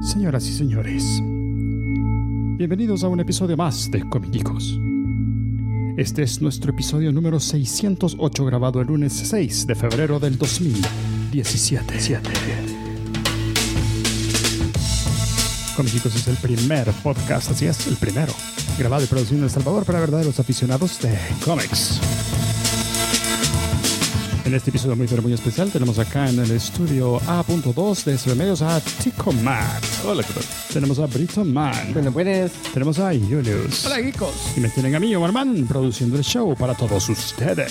Señoras y señores, bienvenidos a un episodio más de Comiquicos. Este es nuestro episodio número 608, grabado el lunes 6 de febrero del 2017. Comiquicos es el primer podcast, así es, el primero, grabado y producido en El Salvador para verdaderos aficionados de cómics. En este episodio muy especial tenemos acá en el estudio A.2 de Remedios a Tico Man. Hola, ¿qué tal? Tenemos a Brito Man. Buenas. Tenemos a Julius. Hola, geekos. Y me tienen a mí, Omar Man, produciendo el show para todos ustedes.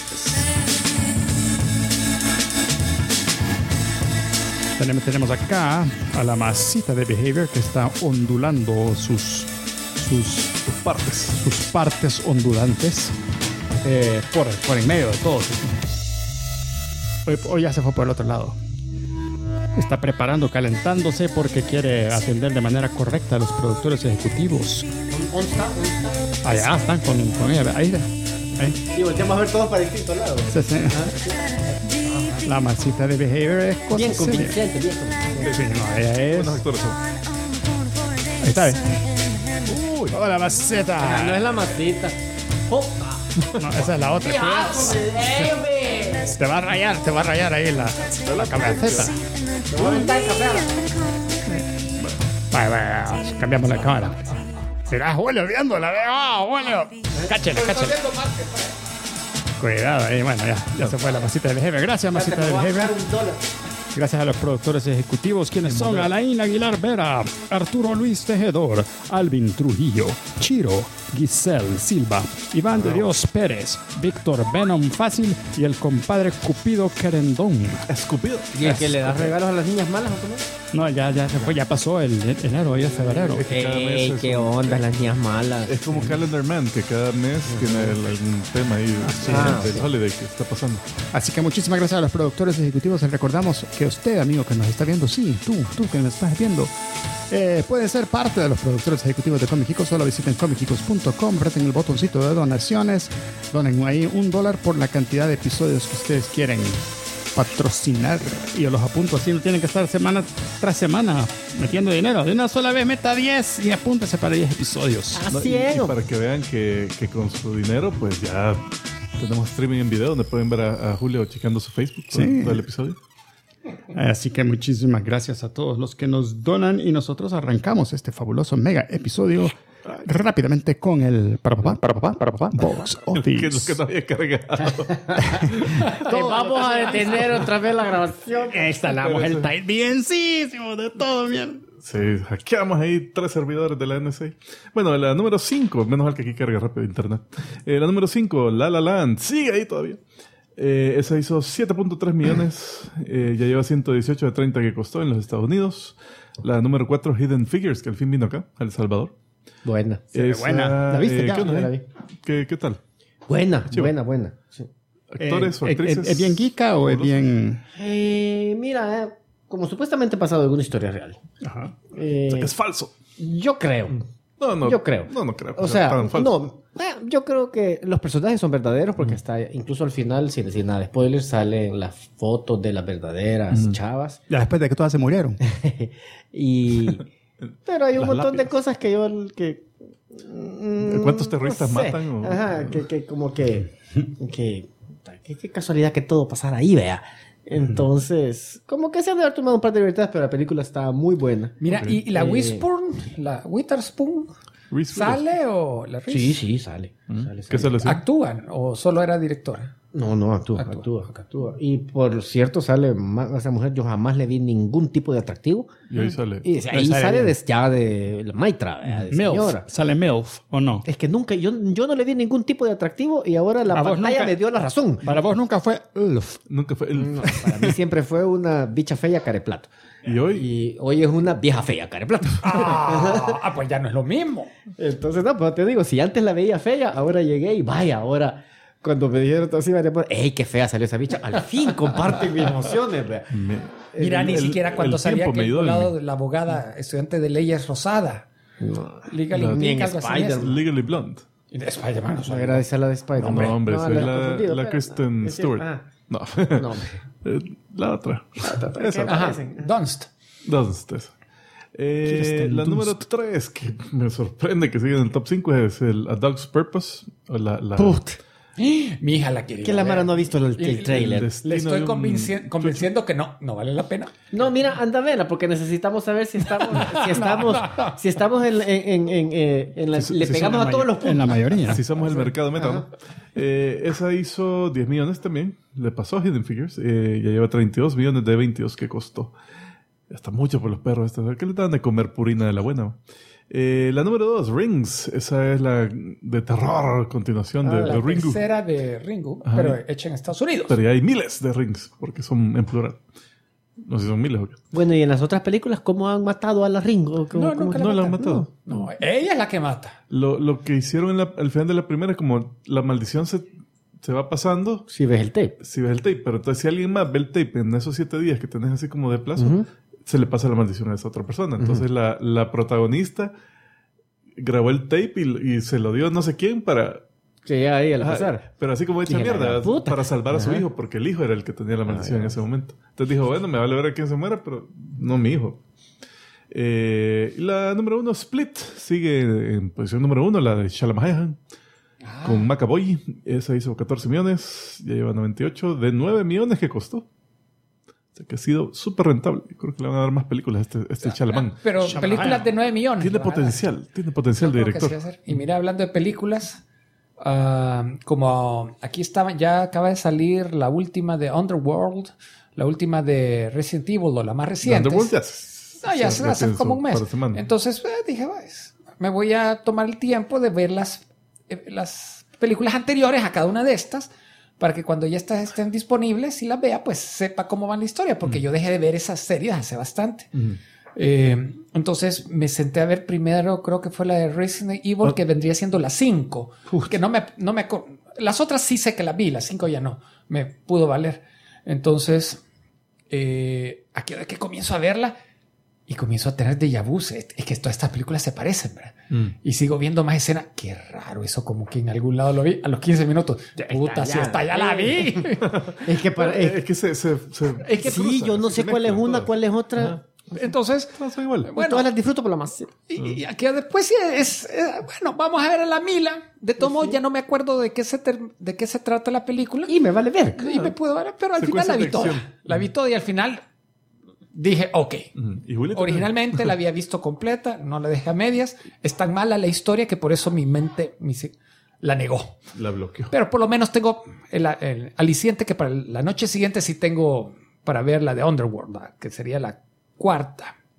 Tenemos acá a la masita de Behavior que está ondulando sus partes ondulantes por en medio de todo. Hoy ya se fue por el otro lado. Está preparando, calentándose porque quiere atender de manera correcta a los productores ejecutivos. ¿Dónde está? Allá están con ella. Ahí. Y volteamos a ver todos para distintos lados. La masita de Behavior es cosa Bien seria. convincente, bien convincente. Sí, no, ella es... Buenos actores son. Ahí está. Uy, hola, maceta. No es la matita. No, esa es la otra. Te va a rayar ahí la camiseta. Vaya, cambiamos la cámara. Mira, Julio viéndola, Julio. Cáchale. Cuidado ahí, bueno, ya se fue la masita de Behavior. Gracias, masita de Behavior. Gracias a los productores ejecutivos, quienes son Alain Aguilar Vera, Arturo Luis Tejedor, Alvin Trujillo, Chiro, Giselle Silva, Iván de Dios Pérez, Víctor Venom Fácil y el compadre Cupido Querendón. Escupido. ¿Y el que le da regalos a las niñas malas o cómo? No, ya se fue, ya pasó el enero, ya es febrero. ¿Qué onda las niñas malas? Es como Calendar Man, que cada mes tiene algún tema ahí del holiday que está pasando. Así que muchísimas gracias a los productores ejecutivos. Les recordamos que usted, amigo que nos está viendo, sí, tú que nos estás viendo, puede ser parte de los productores ejecutivos de Comiquicos. Solo visiten comiquicos.com, aprieten el botoncito de donaciones, donen ahí $1 por la cantidad de episodios que ustedes quieren patrocinar. Y yo los apunto así, no tienen que estar semana tras semana metiendo dinero. De una sola vez meta 10 y apúntese para 10 episodios. Así Y es. para que vean que con su dinero, pues ya tenemos streaming en video donde pueden ver a Julio checando su Facebook todo el episodio. Así que muchísimas gracias a todos los que nos donan y nosotros arrancamos este fabuloso mega episodio rápidamente con el para papá Box Office. Que es lo que no había cargado. Vamos a detener otra vez la grabación. Instalamos el time bienísimo de todo bien. Sí, hackeamos ahí 3 servidores de la NSA. Bueno, la número 5, menos mal que aquí carga rápido internet. La número 5, La La Land, sigue ahí todavía. Esa hizo 7.3 millones, ya lleva 118 de 30 que costó en los Estados Unidos. La número 4, Hidden Figures, que al fin vino acá, a El Salvador. Buena. Buena. ¿La viste? ¿Qué onda, Ya la vi. ¿Qué tal? Buena. Sí. ¿Actores o actrices? ¿Es bien geeka o es bien...? Mira, como supuestamente ha pasado alguna historia real. Ajá. O sea, que es falso. Yo creo. No. Yo creo. No creo. O sea, tan falso. yo creo que los personajes son verdaderos porque hasta incluso al final, sin decir nada de spoilers, salen las fotos de las verdaderas chavas. Ya después de que todas se murieron. Pero hay un Las montón lápidas. de cosas que yo... ¿Cuántos terroristas no sé. matan? O... Ajá, que como que... Qué casualidad que todo pasara ahí, vea. Entonces, como que se han de haber tomado un par de libertades, pero la película está muy buena. Mira, ¿y la la Witherspoon, Reese sale o la Reese? Sí, sale. ¿Qué sale así? ¿Actúan o solo era directora? No, actúa. Y por cierto, sale a esa mujer, yo jamás le vi ningún tipo de atractivo. Y ahí sale. Y ahí sale ya de la maitra, de MILF. señora. ¿Sale MILF o no? Es que nunca, yo no le vi ningún tipo de atractivo y ahora la vos pantalla nunca- me dio la razón. Para vos nunca fue ULF. Nunca fue el... No, para mí siempre fue una bicha fea careplato. Y hoy... Y hoy es una vieja fea careplato. Pues ya no es lo mismo. Entonces, no, pero te digo, si antes la veía fea, ahora llegué y vaya, ahora... Cuando me dijeron todo así, ¡ey, qué fea salió esa bicha! Al fin comparten mis emociones, vea. Mira, ni siquiera cuando salía tiempo me aquel ayudó en lado mí. de la abogada, estudiante de leyes rosada. No, Legally Ni Pink, en algo así. Spider-Man. Legally Blonde. Y de Spider-Man. no agradece a la de Spider-Man. No, hombre, soy la he la confundido, Kristen pero- Stewart. Ah, No. no, hombre. La otra. ¿Qué Esa. Ajá, parecen? Dunst. Dos de ustedes. La número 3, que me sorprende que siga en el top 5, es el A Dog's Purpose. O Put. Mi hija la quería Que la ver. Mara no ha visto el trailer. Le estoy convenciendo que no vale la pena. No, mira, anda a verla porque necesitamos saber si estamos le pegamos a todos los puntos. En la mayoría. Si somos el mercado meta, ¿no? Esa hizo 10 millones también. Le pasó a Hidden Figures. Ya lleva 32 millones de 22 que costó. Está mucho por los perros estos. ¿Qué le dan de comer purina de la buena? La número 2, Rings. Esa es la de terror, continuación de La Ringu. tercera de Ringu, Ajá. pero hecha en Estados Unidos. Pero ya hay miles de Rings, porque son en plural. No sé si son miles o qué. Bueno, y en las otras películas, ¿cómo han matado a la Ringo? No, nunca No la han matan. matado. No, ella es la que mata. Lo que hicieron al final de la primera es como la maldición se va pasando. Si ves el tape. Si ves el tape, pero entonces si alguien más ve el tape en esos 7 días que tenés así como de plazo, se le pasa la maldición a esa otra persona. Entonces la protagonista grabó el tape y se lo dio a no sé quién para... Que ya ahí al Ajá, pasar. pero así como hecha Dije, la mierda, gran puta. para salvar a su hijo, porque el hijo era el que tenía la maldición en ese momento. Entonces dijo, bueno, me vale ver a quién se muera, pero no mi hijo. La número 1, Split, sigue en posición número 1, la de Shalamahan, con Macaboy. Esa hizo 14 millones, ya lleva 98, de 9 millones que costó. O sea que ha sido súper rentable. Yo creo que le van a dar más películas a este Chalaman. Pero películas de 9 millones. Tiene ¿verdad? potencial de Creo que sí director. va a ser. Y mira, hablando de películas, como aquí estaba, ya acaba de salir la última de Underworld, la última de Resident Evil, o la más reciente. Underworld ya Ya se hace tiene como su un mes. par de semanas. Entonces dije, pues, me voy a tomar el tiempo de ver las películas anteriores a cada una de estas, para que cuando ya estén disponibles y las vea, pues sepa cómo va la historia, porque yo dejé de ver esas series hace bastante. Entonces me senté a ver primero, creo que fue la de Resident Evil, que vendría siendo la 5, que no me las otras sí sé que las vi, las 5 ya no, me pudo valer. Entonces, aquí ahora que comienzo a verla y comienzo a tener déjà vu, es que todas estas películas se parecen, ¿verdad? Y sigo viendo más escenas. Qué raro eso, como que en algún lado lo vi a los 15 minutos. Puta, si esta ya la vi. Es que Es que se Es que sí, yo no se sé cuál es mezclan una, todas. cuál es otra. Entonces, No, son igual. bueno, Todas las disfruto por la más. y aquí después sí bueno, vamos a ver a la Mila. De todos modos, ya no me acuerdo de qué se trata la película. Y me vale ver. Y me puedo ver, pero al final Secuencia la vi de toda. acción. La vi toda y al final dije, ok. ¿Y Julieta? Originalmente la había visto completa, no la dejé a medias. Es tan mala la historia que por eso mi mente la negó. La bloqueó. Pero por lo menos tengo el aliciente que para la noche siguiente sí tengo para ver la de Underworld, ¿verdad? Que sería la 4ª.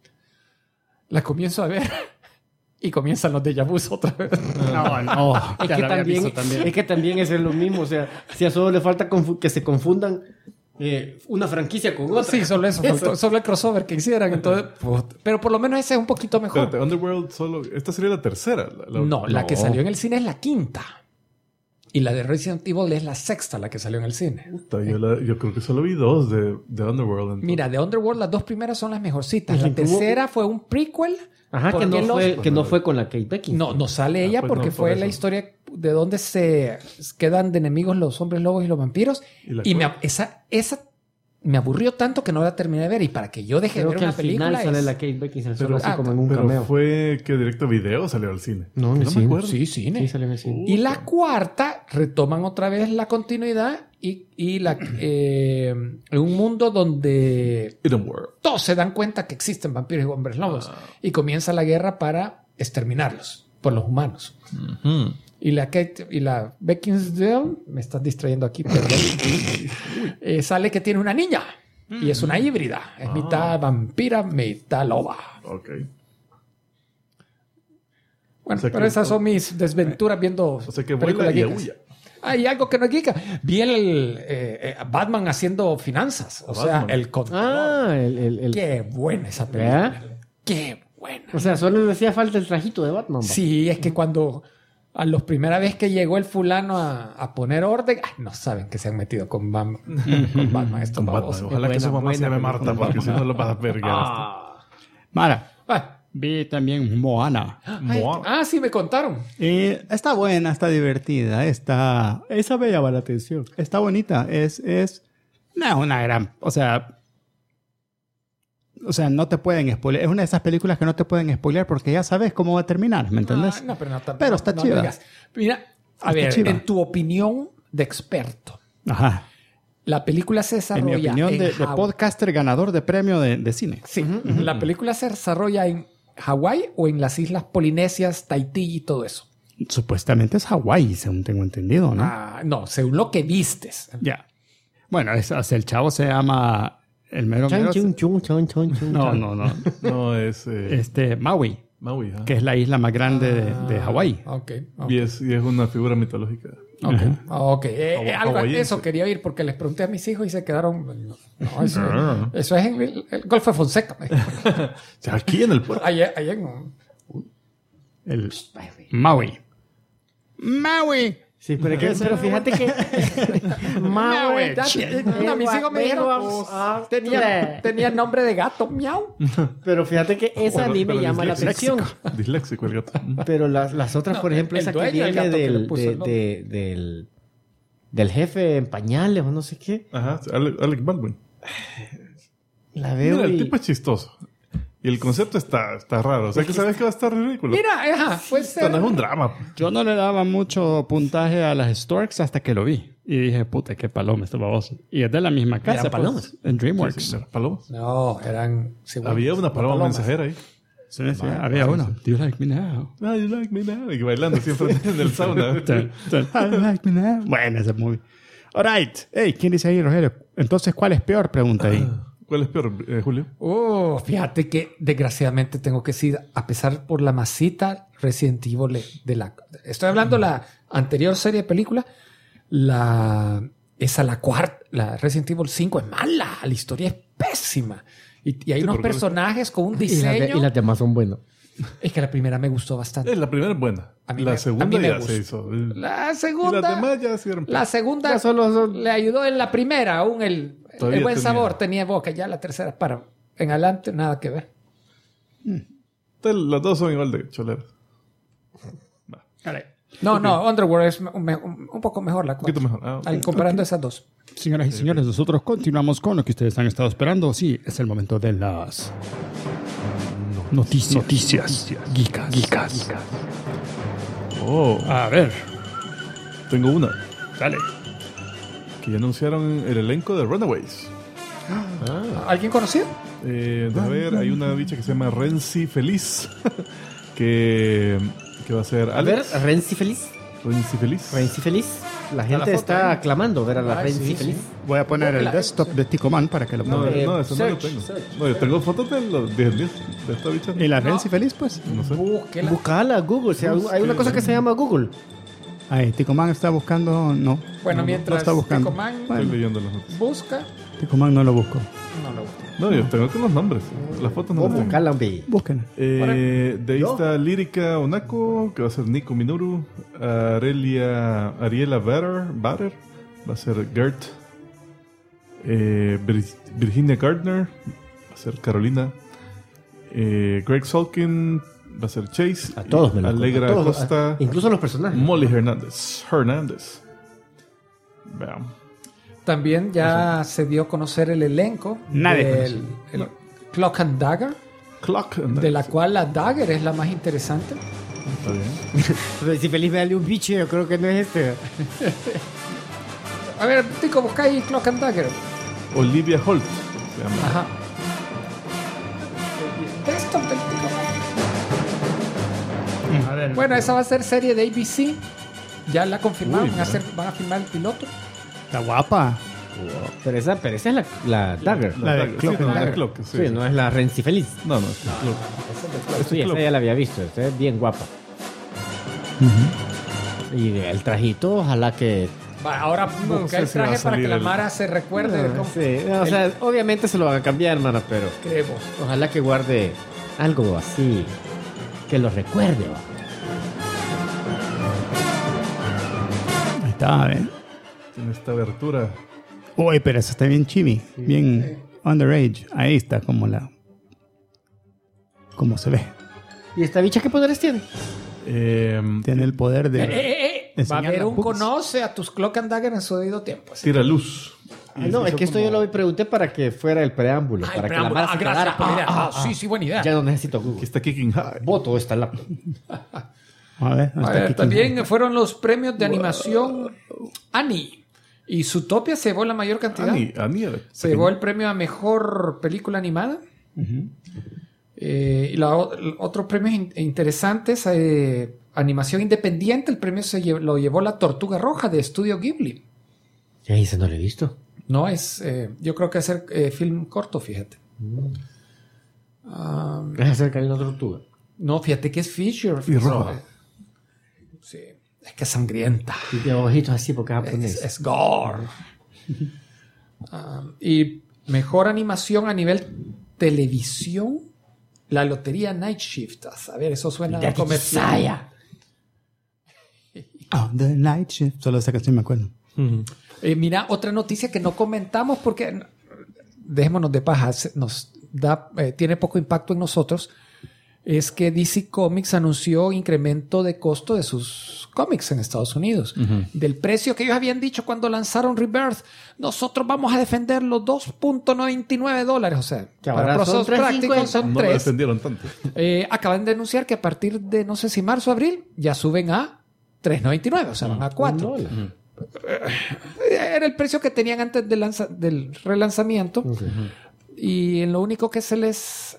La comienzo a ver y comienzan los déjà vus otra vez. No. Es Ya que la había también, visto también. es que también es lo mismo. O sea, si a solo le falta que se confundan una franquicia con otra. Sí, solo eso, faltó, solo el crossover que hicieran. Entonces, pero por lo menos ese es un poquito mejor. Espérate, Underworld solo... Esta sería la tercera. No, la que salió en el cine es la 5ª. Y la de Resident Evil es la 6ª, la que salió en el cine. Puta, yo creo que solo vi 2 de Underworld. Entonces. Mira, de Underworld las 2 primeras son las mejorcitas. Y La que tuvo- tercera fue un prequel. Ajá, que porque no fue con la Kate Beckinsale. No sale ella pues porque no, por fue eso. la historia de donde se quedan de enemigos los hombres lobos y los vampiros. Y esa me aburrió tanto que no la terminé de ver. Y para que yo deje de Creo ver que una al final película sale es... la Kate Beckinsale Pero- solo así como en un Pero cameo. fue que directo a video salió al cine. No, en el me cine. acuerdo. Sí, cine. Sí, salió en el cine. Y la 4ª retoman otra vez la continuidad y en un mundo donde Hidden World. todos se dan cuenta que existen vampiros y hombres lobos y comienza la guerra para exterminarlos por los humanos. Y la Kate y la Beckinsale, me estás distrayendo aquí, perdón, sale que tiene una niña y es una híbrida, es mitad vampira, mitad loba. Ok. Bueno, O sea pero que- esas son mis desventuras viendo O sea que películas vuela y geekas. aúlla. Ah, y algo que no es geeka. Vi a Batman haciendo finanzas. O sea, Batman. el control. Ah, el... Qué buena esa película. ¿Verdad? Qué buena. O sea, solo le hacía falta el trajito de Batman. ¿va? Sí, es que cuando a la primera vez que llegó el fulano a poner orden, no saben que se han metido con Batman estos Con Batman. babosos. Ojalá que su mamá se llame buena Marta, porque si no lo vas a ver. Mara, Ah, vi también Moana. sí, me contaron. Y está buena, está divertida, esa me llama la atención. Está bonita, no es una gran, o sea, O sea, no te pueden spoilear. Es una de esas películas que no te pueden spoilear porque ya sabes cómo va a terminar, ¿me entendés? No, pero Pero está chida. digas. Mira, a Está ver, chiva. en tu opinión de experto, Ajá. la película se En desarrolla mi opinión, de Hawái. podcaster ganador de premio de cine. Sí, la película se desarrolla en Hawái o en las islas Polinesias, Tahití y todo eso. Supuestamente es Hawái, según tengo entendido, ¿no? No, según lo que vistes. Ya. Bueno, o sea, el chavo se llama... El mero Chan, mero... chun, chun, chun, chun, chun, No, chan. no. No, es Maui, Maui. ¿Ah? que es la isla más grande de Hawái. Ok. Y es una figura mitológica. Ok. Hawaiense. Eso quería oír porque les pregunté a mis hijos y se quedaron. No, eso es en el Golfo de Fonseca. O sea, aquí en el puerto. Allá en. El Maui. Maui. Sí, pero fíjate que... Maui. Mis hijos me dijeron. Tenía nombre de gato. Miau. Pero fíjate que esa a mí me Pero llama la atención. Disléxico el gato. Pero las otras, por ejemplo, el esa que dueño del viene gato que le puso el del jefe en pañales o no sé qué. Ajá, Alec Baldwin. La veo Mira, el y... tipo es chistoso. Y el concepto está raro. O sea, que sabes que va a estar ridículo. Mira, puede Esto ser. no es un drama. Yo no le daba mucho puntaje a las Storks hasta que lo vi. Y dije, puta, qué paloma este baboso. Y es de la misma casa, ¿Eran palomas? pues, en DreamWorks. Sí, las palomas. No, eran. sí, bueno, Había una paloma palomas. mensajera ahí. Sí, había uno. Do you like me now? Ah, you like me now. Y bailando siempre en el sauna. I like me now. Bueno, ese movie. All right. Hey, ¿quién dice ahí, Rogelio? Entonces, ¿cuál es peor? Pregunta ahí. ¿Cuál es peor, Julio? Fíjate que desgraciadamente tengo que decir, a pesar por la masita Resident Evil estoy hablando de la anterior serie de películas, la cuarta, la Resident Evil 5 es mala, la historia es pésima. Y hay unos porque- personajes con un Y diseño. las demás son buenos. Es que la primera me gustó bastante. La primera es buena. A mí La me- segunda a mí me ya gusta. se hizo. La Y segunda. las demás ya se vieron. La segunda Ya solo son- le ayudó en la primera, aún el Todavía buen tenía. sabor tenía en boca. Ya la tercera, para en adelante, nada que ver. Las dos son igual de choleras. No, Underworld es un poco mejor la Un poquito cuarta. mejor. Comparando esas dos. Señoras y señores, nosotros continuamos con lo que ustedes han estado esperando. Sí, es el momento de las noticias. Geekas. Oh, A ver, tengo una. dale. Que ya anunciaron el elenco de Runaways. ¿Alguien conocido? A ver, hay una bicha que se llama Renzi Feliz. que va a ser A ver, Alex. Renzi feliz. Renzi Feliz. Renzi feliz. La gente foto, está ¿eh? aclamando ver a la Ay, Renzi sí, feliz. Voy a poner el La- desktop de Tico Man para que lo No, ponga. no, eso no lo search, tengo. search. No, yo tengo fotos de los 10 de esta bicha. ¿Y la Renzi feliz, pues? No sé. Búsquela. Buscala, Google. O sea, hay una cosa que se llama Google. Ahí, Tico Man está buscando... No. Bueno, No, mientras no está buscando. Tico Man Estoy Bueno, leyendo las noticias. busca, Tico Man no lo busco. no lo busca. No, yo tengo con los nombres. Las fotos no las tengo. Buscala, hombre. Busquen. De ahí está Lírica Onako, que va a ser Nico Minoru. Ariela Bader, va a ser Gert. Virginia Gardner, va a ser Carolina. Greg Solkin, va a ser Chase. A todos me lo Alegra a todos, Costa. incluso los personajes. Molly Hernández. Veamos. También ya se dio a conocer el elenco Nadie del el Cloak and Dagger, Clock. and de la Dagger. cual la Dagger es la más interesante. Está bien. Renzi feliz, véale un bicho. Yo creo que no es este. A ver, Tico, busca ahí Cloak and Dagger. Olivia Holt. Se llama. Ajá. Desktop del Tico. A ver. Bueno, esa va a ser serie de ABC. Ya la confirmaron. Uy, Van a van a filmar el piloto. Está guapa. Pero esa es la Dagger. La de Dagger. Clock Sí, and no, la Dagger. Clock, sí. Sí, no es la Renzi feliz. No, es Clock. Sí, esa ya la había visto. Esta es bien guapa. Y el trajito, ojalá que... Va, ahora No busca sé el si va a traje para que salir la el- Mara se recuerde de cómo Sí, o sea, obviamente se lo van a cambiar, hermana, pero creemos. ojalá que guarde algo así que lo recuerde. ¿va? Ahí está, a ver. Tiene esta abertura. Uy, pero eso está bien chibi. Bien underage. Ahí está como como se ve. ¿Y esta bicha qué poderes tiene? Tiene el poder de... Va a enseñar haber las un books. conoce a tus Cloak and Dagger en su debido tiempo. Así. Tira luz. No, es que esto yo lo pregunté para que fuera el preámbulo. Para que la Mara se gracias quedara. por la idea. Sí, buena idea. Ya no necesito Google. Aquí está Kicking High. Voto esta laptop. A ver, A hasta ver, aquí. también fueron los premios de animación Annie. Y Zootopia se llevó la mayor cantidad. Annie Se llevó el premio a mejor película animada. Y otros premios interesantes, animación independiente, el premio lo llevó La Tortuga Roja de Estudio Ghibli. Ahí se no lo he visto. No es, yo creo que es el film corto, fíjate. Es acerca de una tortuga. No, fíjate que es feature. Y roja. Sí, es que es sangrienta. Y tiene ojitos así porque es japonés. Es gore. Y mejor animación a nivel televisión, la lotería Night Shift. A ver, eso suena a comercial. Oh, The Night Shift. Solo esa canción me acuerdo. Mira, otra noticia que no comentamos porque dejémonos de paja, tiene poco impacto en nosotros, es que DC Comics anunció incremento de costo de sus cómics en Estados Unidos. Del precio que ellos habían dicho cuando lanzaron Rebirth, nosotros vamos a defender los $2.99. O sea, Que para ahora son procesos prácticos son No lo 3. defendieron tanto. Acaban de anunciar que a partir de, no sé si marzo o abril, ya suben a $3.99, o sea, van a $4. Era el precio que tenían antes del relanzamiento. Y en lo único que se les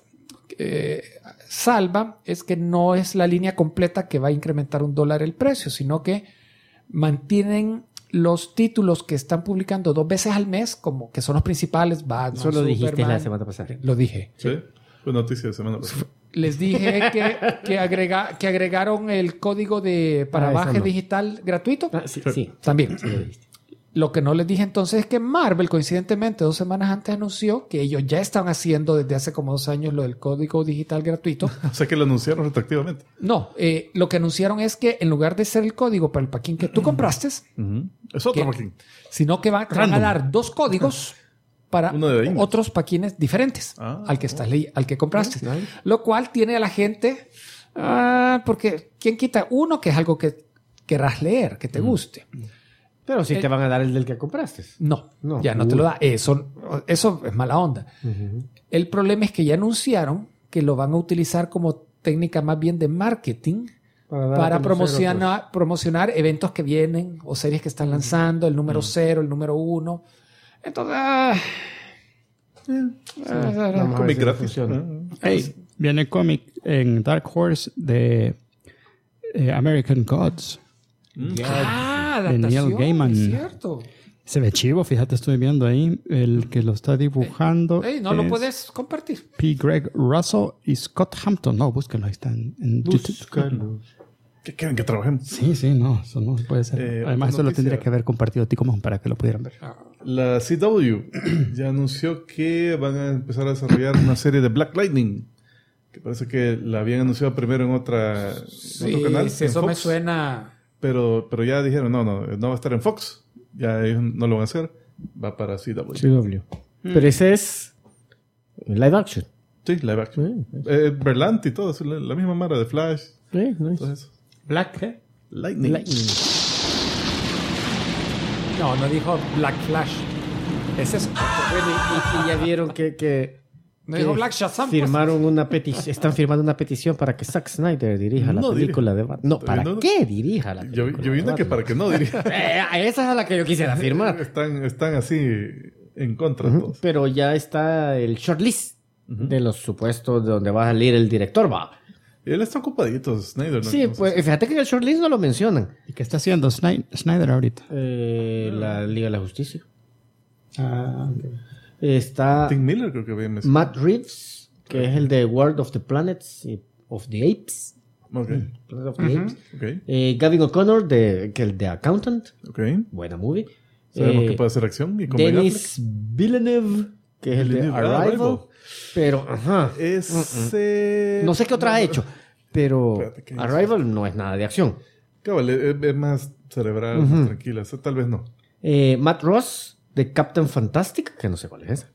salva es que no es la línea completa que va a incrementar $1 el precio, sino que mantienen los títulos que están publicando 2 veces al mes, como que son los principales. Batman, Eso lo dijiste Superman. la semana pasada. Lo dije. Sí. Fue noticia de semana pasada. Les dije que agregaron el código para esa baje no. digital gratuito. Sí. También. Sí lo dijiste. Lo que no les dije entonces es que Marvel, coincidentemente, 2 semanas antes anunció que ellos ya estaban haciendo desde hace como 2 años lo del código digital gratuito. O sea que lo anunciaron retroactivamente. No, lo que anunciaron es que en lugar de ser el código para el paquín que tú compraste, Es otro ¿Qué? paquín. sino que te van a dar 2 códigos para Uno de ahí. otros paquines diferentes al que compraste. Lo cual tiene a la gente, porque ¿quién quita? Uno, que es algo que querrás leer, que te guste. Pero sí te van a dar el del que compraste. No, No. ya no te lo da. Eso es mala onda. El problema es que ya anunciaron que lo van a utilizar como técnica más bien de marketing para promocionar eventos que vienen o series que están lanzando, el número 0, el número 1. Entonces, Cómic gratis. Hey, viene cómic en Dark Horse de American Gods. De adaptación, Neil Gaiman. es cierto. Se ve chivo, fíjate, estoy viendo ahí. El que lo está dibujando. No lo es puedes compartir. P. Greg Russell y Scott Hampton. No, búsquenlo, ahí están en YouTube. ¿Qué quieren que trabajemos? Sí, no, eso no puede ser. Además, eso lo noticia. tendría que haber compartido Ticomón para que lo pudieran ver. La CW ya anunció que van a empezar a desarrollar una serie de Black Lightning. Que parece que la habían anunciado primero en otro canal. Sí, en eso me Fox. suena. Pero ya dijeron, no va a estar en Fox. Ya ellos no lo van a hacer. Va para CW. CW. Pero ese es live action. Sí, live action. Berlanti y todo. Es la misma mara de Flash. Nice. Todo eso. Black, ¿eh? Lightning. No dijo Black Flash. Ese es. Bueno, y ya vieron que No dijo Black Shazam. pues. firmaron una petición, están firmando una petición para que Zack Snyder dirija la No película de Batman. No, ¿para no. qué dirija la Yo película? vi una que para que no diría. Esa es a la que yo quisiera firmar. Están así en contra de todos. Pero ya está el shortlist de los supuestos de donde va a salir el director, va. Él está ocupadito, Snyder. ¿no? Sí, No sé pues fíjate que en el shortlist no lo mencionan. ¿Y qué está haciendo Snyder ahorita? La Liga de la Justicia. Ok. Está Tim Miller creo que había mencionado. Matt Reeves, que es el de World of the Planets y of the Apes. Ok. Planet of the Apes. Ok. Gavin O'Connor, que el de Accountant. Ok. Buena movie. Sabemos que puede hacer acción. Y con Ben Denis Villeneuve, que es el de Villeneuve, Arrival. Pero, ajá. Affleck. Ese... No sé qué otra ha hecho. Pero Espérate, ¿qué es? Arrival no es nada de acción. Cabal, es más cerebral, más tranquila. Esa tal vez no. Matt Ross, de Captain Fantastic, que no sé cuál es esa.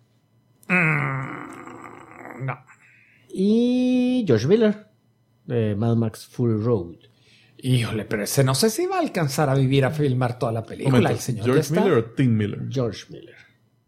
No. Y George Miller, de Mad Max Fury Road. Híjole, pero ese no sé si va a alcanzar a vivir a filmar toda la película. Momento, El señor ¿George ya está. Miller o Tim Miller? George Miller.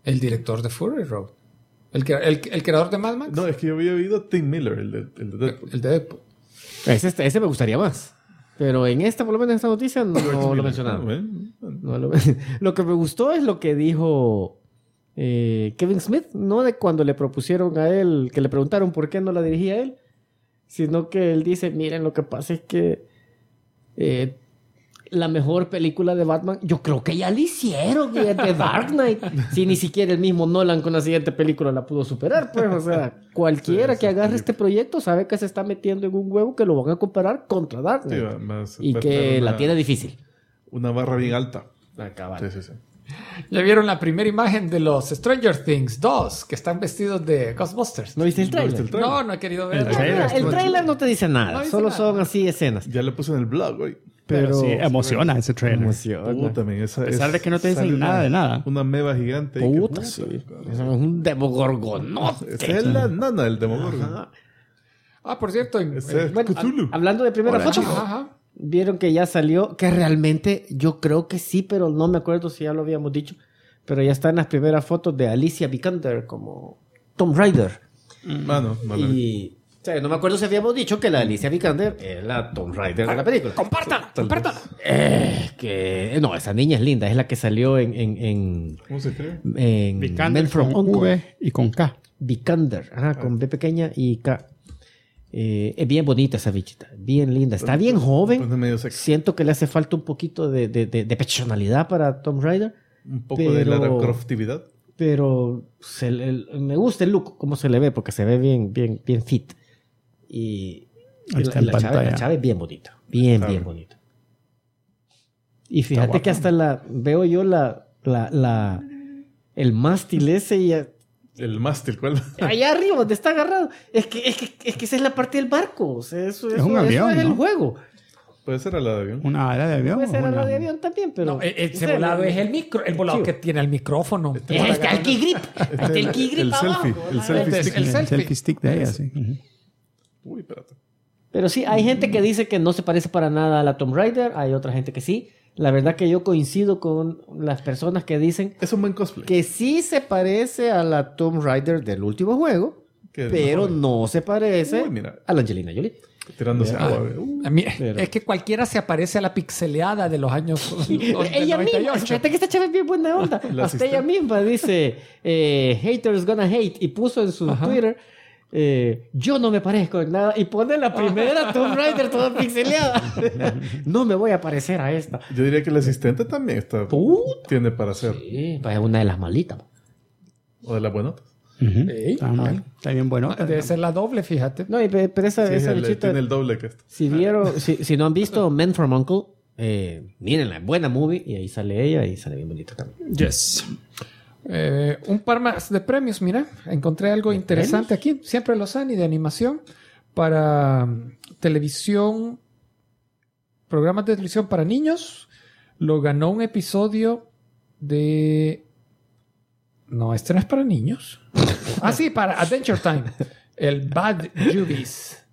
El director de Fury Road. El creador de Mad Max. No, es que yo había oído Tim Miller, el de Deadpool. El de Deadpool. Ese me gustaría más. Pero en esta, por lo menos en esta noticia, no lo mencionaron. Bueno. Lo que me gustó es lo que dijo Kevin Smith, no de cuando le propusieron a él, que le preguntaron por qué no la dirigía él, sino que él dice, miren, lo que pasa es que la mejor película de Batman, yo creo que ya la hicieron, que es The Dark Knight. Si ni siquiera el mismo Nolan con la siguiente película la pudo superar, pues, o sea, cualquiera que agarre este proyecto sabe que se está metiendo en un huevo que lo van a comparar contra Dark Knight. Y que la tiene difícil. Una barra bien alta. Cabal. Sí. Ya vieron la primera imagen de los Stranger Things 2, que están vestidos de Ghostbusters. ¿No viste el trailer? No he querido ver. El trailer no te dice nada, No dice solo nada. son así escenas. Ya le puse en el blog, güey. Pero sí, emociona ese trailer. También A pesar de que no te dicen nada de nada. Una meba gigante. ahí Puta, que, sí. Eso es un demogorgonote. Esa es la nana del Demogorgon. Por cierto. Ese es Bueno, Cthulhu. hablando de primera foto, Ajá. vieron que ya salió, que realmente yo creo que sí, pero no me acuerdo si ya lo habíamos dicho, pero ya están las primeras fotos de Alicia Vikander como Tomb Raider. No la vi. Y o sea, no me acuerdo si habíamos dicho que la Alicia Vikander es la Tomb Raider de la película. Compártala. No, esa niña es linda, es la que salió en ¿Cómo se escribe? Men Vikander from con Uncle. V y con K. Vikander, con B pequeña y K. Es bien bonita esa bichita, bien linda. Está bien joven. Pues medio sexy. Siento que le hace falta un poquito de personalidad para Tomb Raider. Un poco de Lara Croftividad. Pero me gusta el look, cómo se le ve, porque se ve bien fit. Y Ahí está en pantalla. la chava es bien bonita. Bien bonita. Y fíjate que hasta veo yo el mástil ese y El mástil, ¿cuál? allá arriba donde está agarrado. Es que esa es la parte del barco. O sea, eso un avión, es el ¿no? juego. Puede ser a la de avión. Una ala de avión. Puede ser o a la una- de avión también, pero... No, ese volado es el volado Sí. que tiene el micrófono. Está el key grip. Está el key grip El selfie. abajo. El selfie Este es stick. el El selfie. selfie stick de ella, sí. Ujú. Uy, espérate. Pero sí, hay gente que dice que no se parece para nada a la Tomb Raider. Hay otra gente que sí. La verdad que yo coincido con las personas que dicen Es un buen cosplay. que sí se parece a la Tomb Raider del último juego, Que- pero no se parece Uy, mira. a la Angelina Jolie. Tirándose agua. A mí, Pero- es que cualquiera se aparece a la pixeleada de los años del Ella misma, 98. fíjate que esta chava es bien buena onda. La Hasta ella misma dice, haters gonna hate, y puso en su Twitter, yo no me parezco en nada, y pone la primera Tomb Raider toda pixeleada. No me voy a parecer a esta. Yo diría que el asistente también está. Puta. Tiene para hacer. Sí, pues es una de las malitas. O de las buenotas. Ujú. Ey. Está bien bueno. Debe ser la doble, fíjate. No, pero esa Sí, bichita, tiene el doble que este. si vieron, si no han visto Men from Uncle, mírenla, buena movie, y ahí sale ella y sale bien bonita también. Yes. Un par más de premios, mira. Encontré algo interesante aquí. Siempre los han y de animación para televisión, programas de televisión para niños. Lo ganó un episodio de... No, este no es para niños. Sí, para Adventure Time. El Bad Juvies.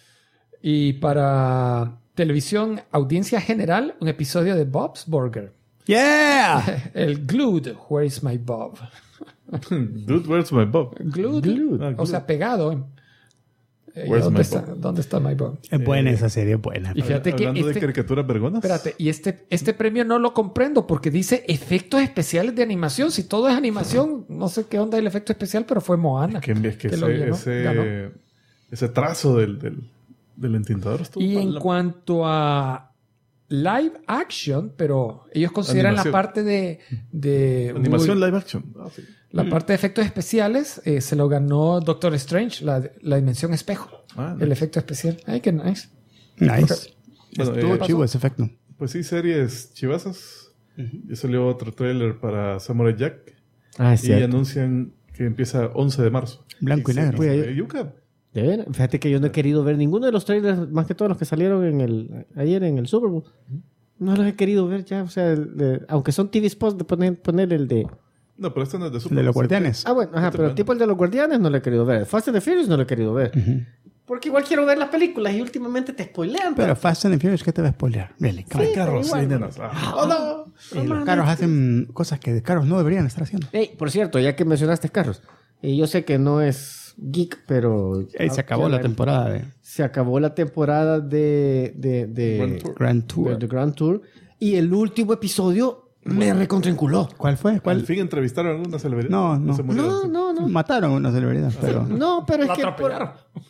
Y para televisión, audiencia general, un episodio de Bob's Burger. ¡Yeah! El Glued, Where is my Bob? Dude, where's my Bob? Glued. Ah, O sea, pegado. Where's ¿Dónde my está? ¿Dónde está my Bob? Es buena esa serie, es buena. Y fíjate que Hablando de caricaturas vergonas. espérate, y este premio no lo comprendo porque dice efectos especiales de animación. Si todo es animación, no sé qué onda el efecto especial, pero fue Moana. Es que lo llenó, ganó. ese trazo del entintador estuvo Y en mal. cuanto a live action, pero ellos consideran Animación. la parte de Animación live action. Ah, sí. la parte de efectos especiales se lo ganó Doctor Strange, la dimensión espejo. Ah, El efecto especial. Ay, qué nice. Nice. Bueno, Estuvo chivo ese efecto. pues sí, series chivasas. Ya salió otro tráiler para Samurai Jack. Ah, es Y cierto. anuncian que empieza 11 de marzo. Blanco y negro. Yuca. De veras, fíjate que yo no he querido ver ninguno de los trailers, más que todos los que salieron ayer en el Super Bowl. No los he querido ver ya, o sea, aunque son TV spots, de poner el de... No, pero este no es de El Super de los Bowl. guardianes. Ah, bueno, ajá, pero el tipo el de los Guardianes no lo he querido ver. Fast and the Furious no lo he querido ver. Porque igual quiero ver las películas y últimamente te spoilean. Pero Fast and Furious, ¿qué te va a spoilear? Really, come on. Hay carros, igual, hay nenas. ¡Oh, no! Y los carros hacen cosas que carros no deberían estar haciendo. Ey, por cierto, ya que mencionaste carros, yo sé que no es geek, pero... Se acabó la temporada de Se acabó la temporada de Grand Tour. de Grand Tour. Y el último episodio me recontraenculó. ¿Cuál fue? Al ¿Cuál? fin entrevistaron a alguna celebridad. No. se murieron. No. Mataron a una celebridad, pero... No, pero es Lo que... atropellaron.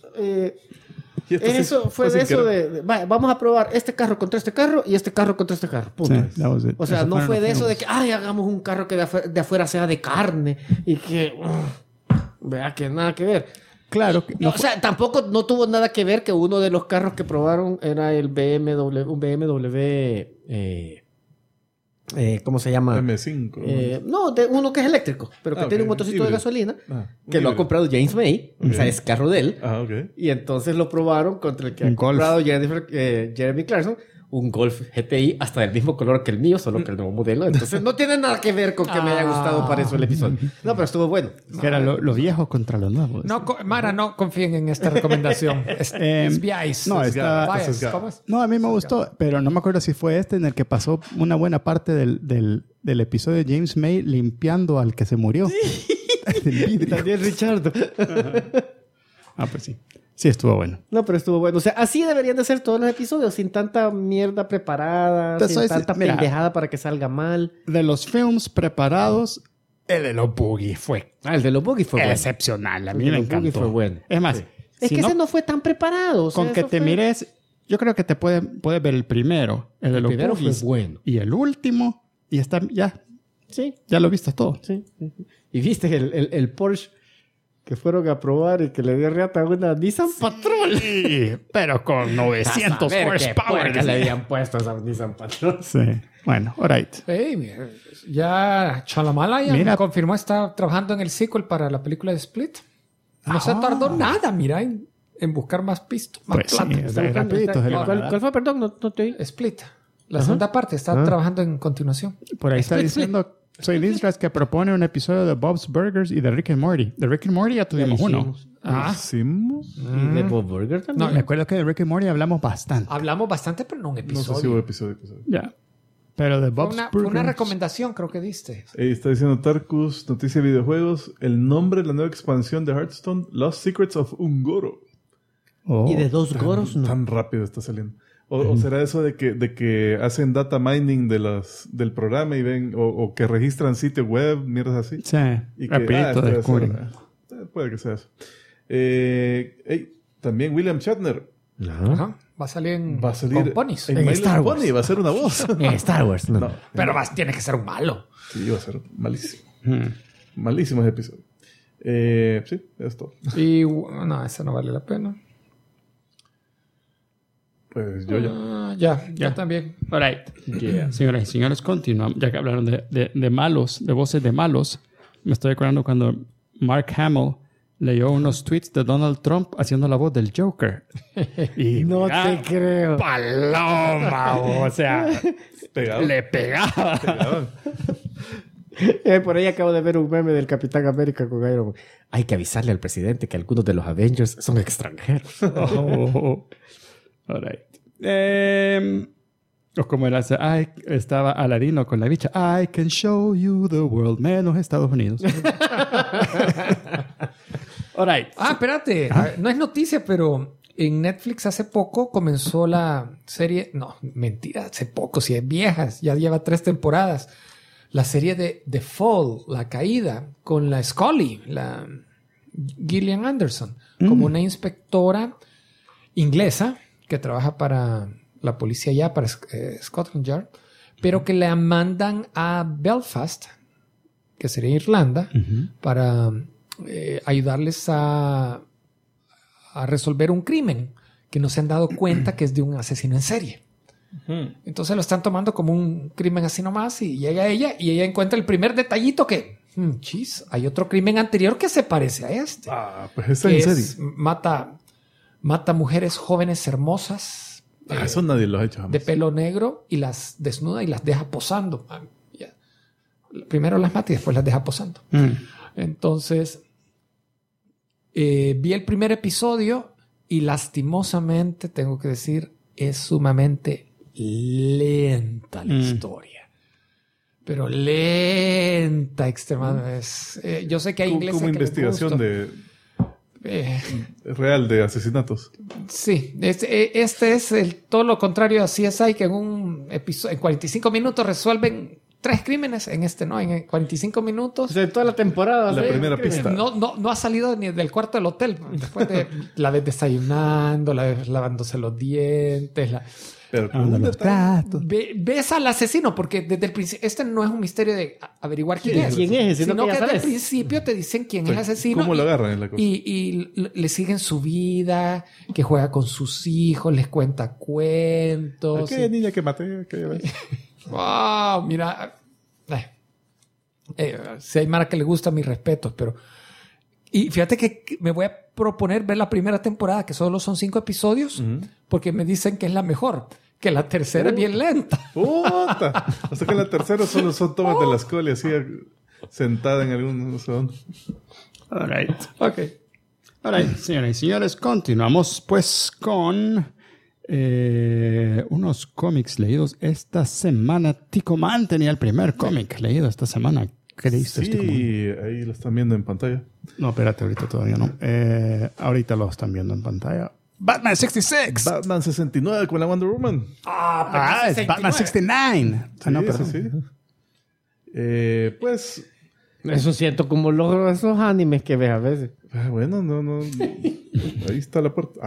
Y esto sí Eso fue sin de eso querer. vaya, vamos a probar este carro contra este carro y este carro contra este carro. Punto. Sí, that was it. O sea, Eso no fueron fue los de eso de films. que, hagamos un carro que de afuera sea de carne y que... vea que nada que ver. Claro. Que No, o sea, tampoco no tuvo nada que ver que uno de los carros que probaron era el un BMW... ¿cómo se llama? M5. No, de uno que es eléctrico, pero que Ah, tiene ok. un motorcito Híbrido. de gasolina, Ah, que lo ha híbrido. comprado James May, o sea, es carro de él. Ah, ok. Y entonces lo probaron contra el que Un ha Golf. comprado Jeremy Clarkson, un Golf GTI hasta del mismo color que el mío, solo que el nuevo modelo. Entonces no tiene nada que ver con que me haya gustado para eso el episodio. No, pero estuvo bueno. Que era lo viejo contra lo nuevo. No, Mara, no confíen en esta recomendación. Es bias. no, Sesgada, está... Bias, sesgada. ¿cómo es? No, a mí me gustó, pero no me acuerdo si fue este en el que pasó una buena parte del episodio de James May limpiando al que se murió. Del vidrio. También Richard. Ah, pues sí. Sí, estuvo bueno. No, pero estuvo bueno. O sea, así deberían de ser todos los episodios, sin tanta mierda preparada, Entonces, sin tanta mira, pendejada para que salga mal. De los films preparados, el de los Boogie fue El de los Boogies fue bueno. excepcional. A El mí de me los Boogie encantó. fue bueno. Es más, Sí. Es si que no, ese no fue tan preparado. O sea, con que eso te fue- mires, yo creo que te puedes ver el primero, el de El los primero fue Boogies, bueno. y el último, y está Sí, ya lo viste todo. sí. Y viste el Porsche que fueron a probar y que le dio reata a una Nissan Patrol. Sí, pero con 900 Que horsepower. le habían puesto a esa Nissan Patrol. Sí. Bueno, alright. Hey, mira, ya Chalamala ya Mira. confirmó está trabajando en el sequel para la película de Split. No se tardó nada, mira, en buscar más pistas, más Pues sí, plata. es de rapidito. se le van a dar. ¿Cuál fue? Perdón, no te oí. Split. La segunda parte está trabajando en continuación. Por ahí está diciendo, soy Lindstras que propone un episodio de Bob's Burgers y de Rick and Morty. De Rick and Morty ya tuvimos uno. ¿Hicimos? Y de Bob Burger también. No, me acuerdo que de Rick and Morty hablamos bastante. Hablamos bastante, pero no un No episodio. sé si hubo episodio. Ya. Pero de Fue Bob's una Burgers... recomendación, creo que diste. Está diciendo Tarkus, noticia de videojuegos, el nombre de la nueva expansión de Hearthstone, Lost Secrets of Ungoro. Oh. Y de dos goros, no. Tan rápido está saliendo. O será eso de que hacen data mining del programa y ven, o que registran sitio web, mierdas así. Sí, Y que, rapidito esto debe descubren. ser, puede que sea eso. También William Shatner Ajá. Va a salir va a salir con ponis. en En My Star Little Wars. Pony, va a ser una voz. Star Wars, no. No, Pero tiene que ser un malo. sí, va a ser malísimo. Hmm. Malísimo ese episodio. Sí, es todo. Y no, esa no vale la pena. Pues yo ya. Ya también. Alright. Señoras y señores, continuamos. Ya que hablaron de malos, de voces de malos, me estoy acordando cuando Mark Hamill leyó unos tweets de Donald Trump haciendo la voz del Joker. Y No mira, te creo. paloma, o sea, Pegado. le pegaba. Pegaban. Por ahí acabo de ver un meme del Capitán América con Iron Man. Hay que avisarle al presidente que algunos de los Avengers son extranjeros. Oh. Alright. O como era, estaba Aladino con la bicha. I can show you the world, menos Estados Unidos. Alright. Espérate. No es noticia, pero en Netflix hace poco comenzó la serie. No, mentira, hace poco, si es viejas. Ya lleva 3 temporadas. La serie de The Fall, La Caída, con la Scully, la Gillian Anderson, como una inspectora inglesa que trabaja para la policía allá, para Scotland Yard, pero que la mandan a Belfast, que sería Irlanda, para ayudarles a resolver un crimen que no se han dado cuenta que es de un asesino en serie. Entonces lo están tomando como un crimen así nomás y llega ella y ella encuentra el primer detallito que, hay otro crimen anterior que se parece a este. Pues está Que en es, serie. mata mujeres jóvenes hermosas Eso nadie lo ha hecho jamás. de pelo negro y las desnuda y las deja posando. Ya. Primero las mata y después las deja posando. Entonces, vi el primer episodio Y lastimosamente, tengo que decir, es sumamente lenta la historia. Pero lenta, extremadamente. Yo sé que hay ingleses como que les investigación gusta. real de asesinatos. Sí, este es todo lo contrario a CSI, que en un episodio, en 45 minutos resuelven 3 crímenes. En este no, en 45 minutos. O sea, toda la temporada. La ¿sí? primera pista. No ha salido ni del cuarto del hotel. Después de la vez desayunando, la vez lavándose los dientes. Pero Anda los tratos. Ves al asesino, porque desde el principio, este no es un misterio de averiguar quién es. ¿Quién es? Sino que ya desde el sabes. principio te dicen quién es el asesino. ¿Cómo lo agarran en la cosa? Y le siguen su vida, que juega con sus hijos, les cuenta cuentos. ¿Qué niña que maté? ¿Qué ves? Wow, mira. Si hay Mara que le gusta, mis respetos, pero. Y fíjate que me voy a proponer ver la primera temporada, que solo son 5 episodios, porque me dicen que es la mejor. Que la tercera es bien lenta. ¡Puta! O sea que en la tercera solo son tomas de la escuela, así sentada en algún... No sé dónde. All right. Ok. All right, señoras y señores, continuamos pues con unos cómics leídos esta semana. Tico Man tenía el primer cómic leído esta semana. ¿Qué leíste, Tico Man? Sí, ahí lo están viendo en pantalla. No, espérate, ahorita todavía no. Ahorita lo están viendo en pantalla. Batman 66. Batman 69 con la Wonder Woman. Es Batman 69. No, Sí, perdón. sí. Pues... Eso siento como esos animes que ves a veces. Bueno, no. Ahí está la puerta.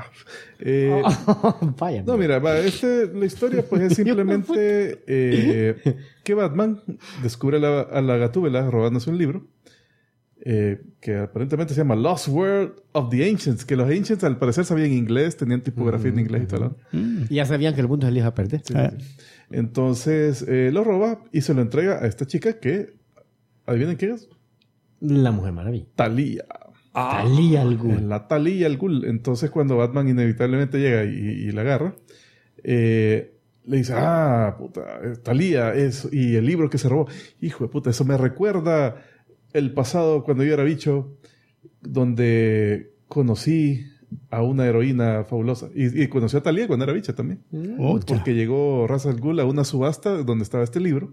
Vaya. No, mira, la historia pues es simplemente que Batman descubre a la Gatúbela robándose un libro que aparentemente se llama Lost World of the Ancients, que los Ancients al parecer sabían inglés, tenían tipografía en inglés y todo. Y ya sabían que el mundo se le iba a perder. Sí. Entonces lo roba y se lo entrega a esta chica que, ¿adivinen qué es? La Mujer Maravilla. Thalía. Talía al Ghul. La Thalía al Ghul. Entonces cuando Batman inevitablemente llega y la agarra, le dice, puta, Thalía, eso, y el libro que se robó. Hijo de puta, eso me recuerda el pasado cuando yo era bicho, donde conocí a una heroína fabulosa. Y conocí a Thalía cuando era bicha también. Porque llegó Ra's al Ghul a una subasta donde estaba este libro.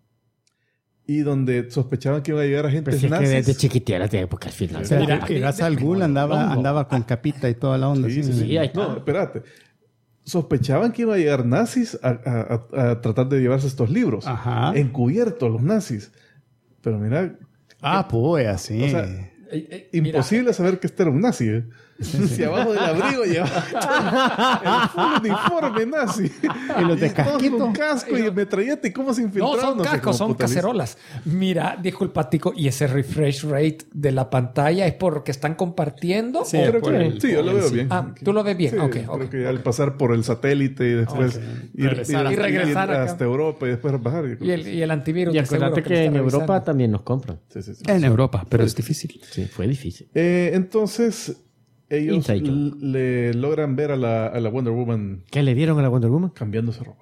Y donde sospechaban que iba a llegar a gente Pues es que nazis. desde chiquitera, porque al final. O sea, que Ra's al Ghul andaba con capita y toda la onda. Sí, así. sí. ahí está. No, espérate. Sospechaban que iba a llegar nazis a tratar de llevarse estos libros. Ajá. Encubiertos los nazis. Pero mira, Pues así. o sea, imposible saber que este era un nazi. Si abajo del abrigo llevaba el full uniforme nazi. Y los de todos casquito. con casco y metralleta. ¿Y cómo se No, infiltraron? son No sé cascos, cómo son puta le hizo. cacerolas. Mira, disculpa, Tico, ¿y ese refresh rate de la pantalla es porque están compartiendo? Sí, Creo por que- el- sí, yo lo veo bien. Tú lo ves bien. Sí, Ok. creo que al pasar por el satélite y después Regresar ir regresar acá. hasta Europa y después bajar. yo creo Y el antivirus. Y de seguro acuérdate lo que está en Europa revisando. también nos compran. Sí, sí, sí. En Europa, pero es difícil. Sí, fue difícil. Entonces, ellos Inside joke. le logran ver a la Wonder Woman ¿Qué le dieron a la Wonder Woman? cambiándose ropa.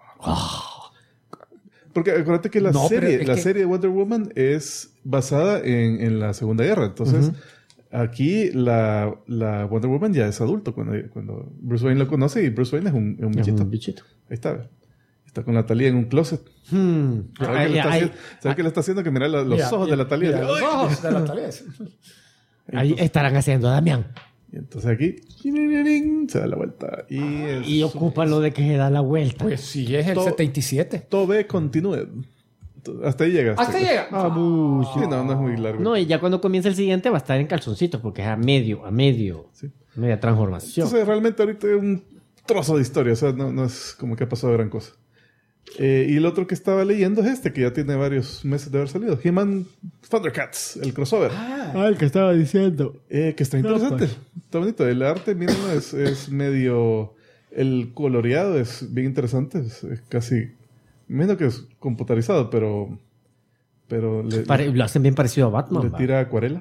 Porque acuérdate que la No, pero serie, es la que- serie de Wonder Woman es basada en la Segunda Guerra. Entonces, aquí la Wonder Woman ya es adulto cuando Bruce Wayne lo conoce y Bruce Wayne es un Es bichito. un bichito. Ahí está. Está con la Thalía en un closet. ¿Sabes qué le está haciendo? ¿Sabes qué le está haciendo? Que mira los Mira, ojos de la Thalía. mira, los ojos de la Thalía. Ahí estarán haciendo a Damián. Y entonces aquí se da la vuelta. Y ocupan lo de que se da la vuelta. Pues sí, es el Todo- 77. Tove continúe. Hasta ahí llega. Hasta llega. Sí, no es muy largo. No, y ya cuando comienza el siguiente va a estar en calzoncitos porque es a media transformación. Entonces realmente ahorita es un trozo de historia. O sea, no es como que ha pasado gran cosa. Y el otro que estaba leyendo es que ya tiene varios meses de haber salido. He-Man Thundercats, el crossover. el que estaba diciendo. Que está interesante. Está bonito. El arte, mírenlo, es medio... El coloreado es bien interesante. Es casi... Menos que es computarizado, pero Lo hacen bien parecido a Batman. le va. tira acuarela.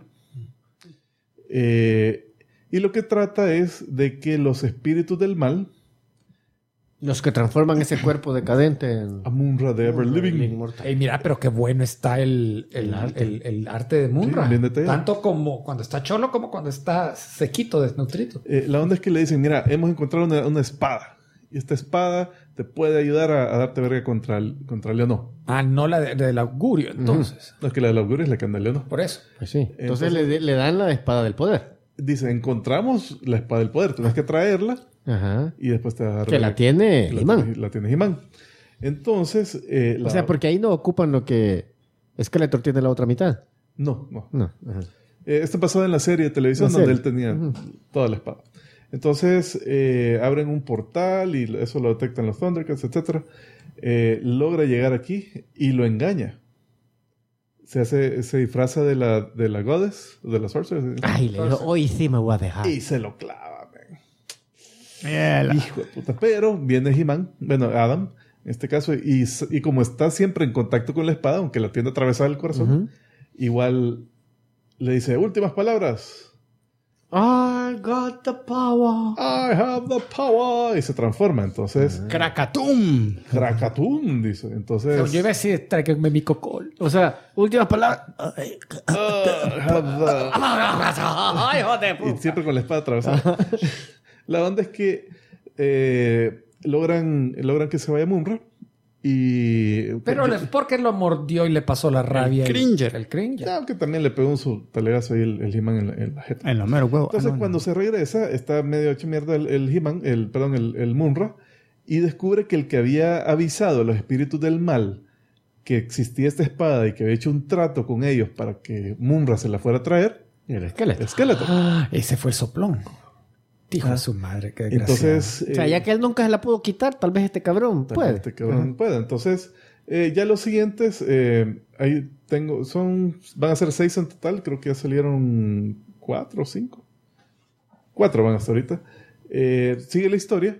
Y lo que trata es de que los espíritus del mal Los que transforman ese cuerpo decadente en... Amun-Ra de Ever Living. inmortal. Ey, mira, pero qué bueno está el arte de Munra. Sí, bien detallado. Tanto como cuando está cholo como cuando está sequito, desnutrito. La onda es que le dicen, mira, hemos encontrado una espada. Y esta espada te puede ayudar a darte verga contra Leonó. Ah, no la del augurio, entonces. No, es que la del augurio es la que anda Leonó. Por eso. Pues sí. Entonces le dan la espada del poder. Dice, encontramos la espada del poder. Tienes que traerla Ajá. y después te vas a dar Que la verga. tiene He-Man. La tiene He-Man. Entonces... O sea, porque ahí no ocupan lo que Skeletor tiene la otra mitad. No. No. Ajá. Está basado en la serie de televisión La donde serie. él tenía toda la espada. Entonces abren un portal y eso lo detectan los Thundercats, etc. Logra llegar aquí y lo engaña. Se disfraza de la Goddess, de la Sorceress. Ay, le digo, hoy sí me voy a dejar. Y se lo clava, man. Hijo de puta. Pero viene He-Man, bueno, Adam, en este caso, y como está siempre en contacto con la espada, aunque la tiene atravesada el corazón, igual le dice, últimas palabras. I got the power. I have the power. Y se transforma, entonces. ¡Cracatún! Krakatum, dice. Entonces. Yo iba a decir, tráiganme mi cocol. O sea, últimas palabras. I have the- Ay, joder, y siempre con la espada atravesada. La onda es que logran que se vaya Munra. Y. Pero ¿por qué lo mordió y le pasó la rabia? Cringer. El Cringer. Aunque también le pegó un su talegazo ahí el He-Man en la jeta. En los meros huevos. Entonces, cuando se regresa, está medio hecho mierda el He-Man, el Munra, y descubre que el que había avisado a los espíritus del mal que existía esta espada y que había hecho un trato con ellos para que Munra se la fuera a traer, El esqueleto. el Skeletor. Ese fue el soplón. Hijo de su madre, qué desgraciado. Entonces, O sea, ya que él nunca se la pudo quitar, tal vez este cabrón puede. este cabrón puede. Entonces, ya los siguientes, ahí van a ser 6 en total, creo que ya salieron 4 o 5. 4 van hasta ahorita. Sigue la historia.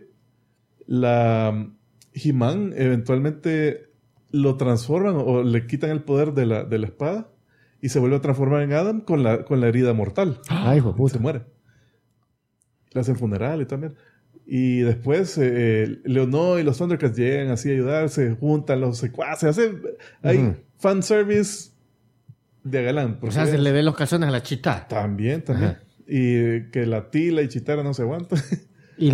He-Man eventualmente lo transforman o le quitan el poder de la espada y se vuelve a transformar en Adam con la herida mortal. Ay, hijo de puta. Se muere. Le hacen funeral y también. Y después Leonó y los Thundercats llegan así a ayudar, se juntan los secuaces, hay fanservice de Agalán. O sea, se le ven los calzones a la chita. También. Ajá. Y que la Tila y Chitara no se aguantan. Y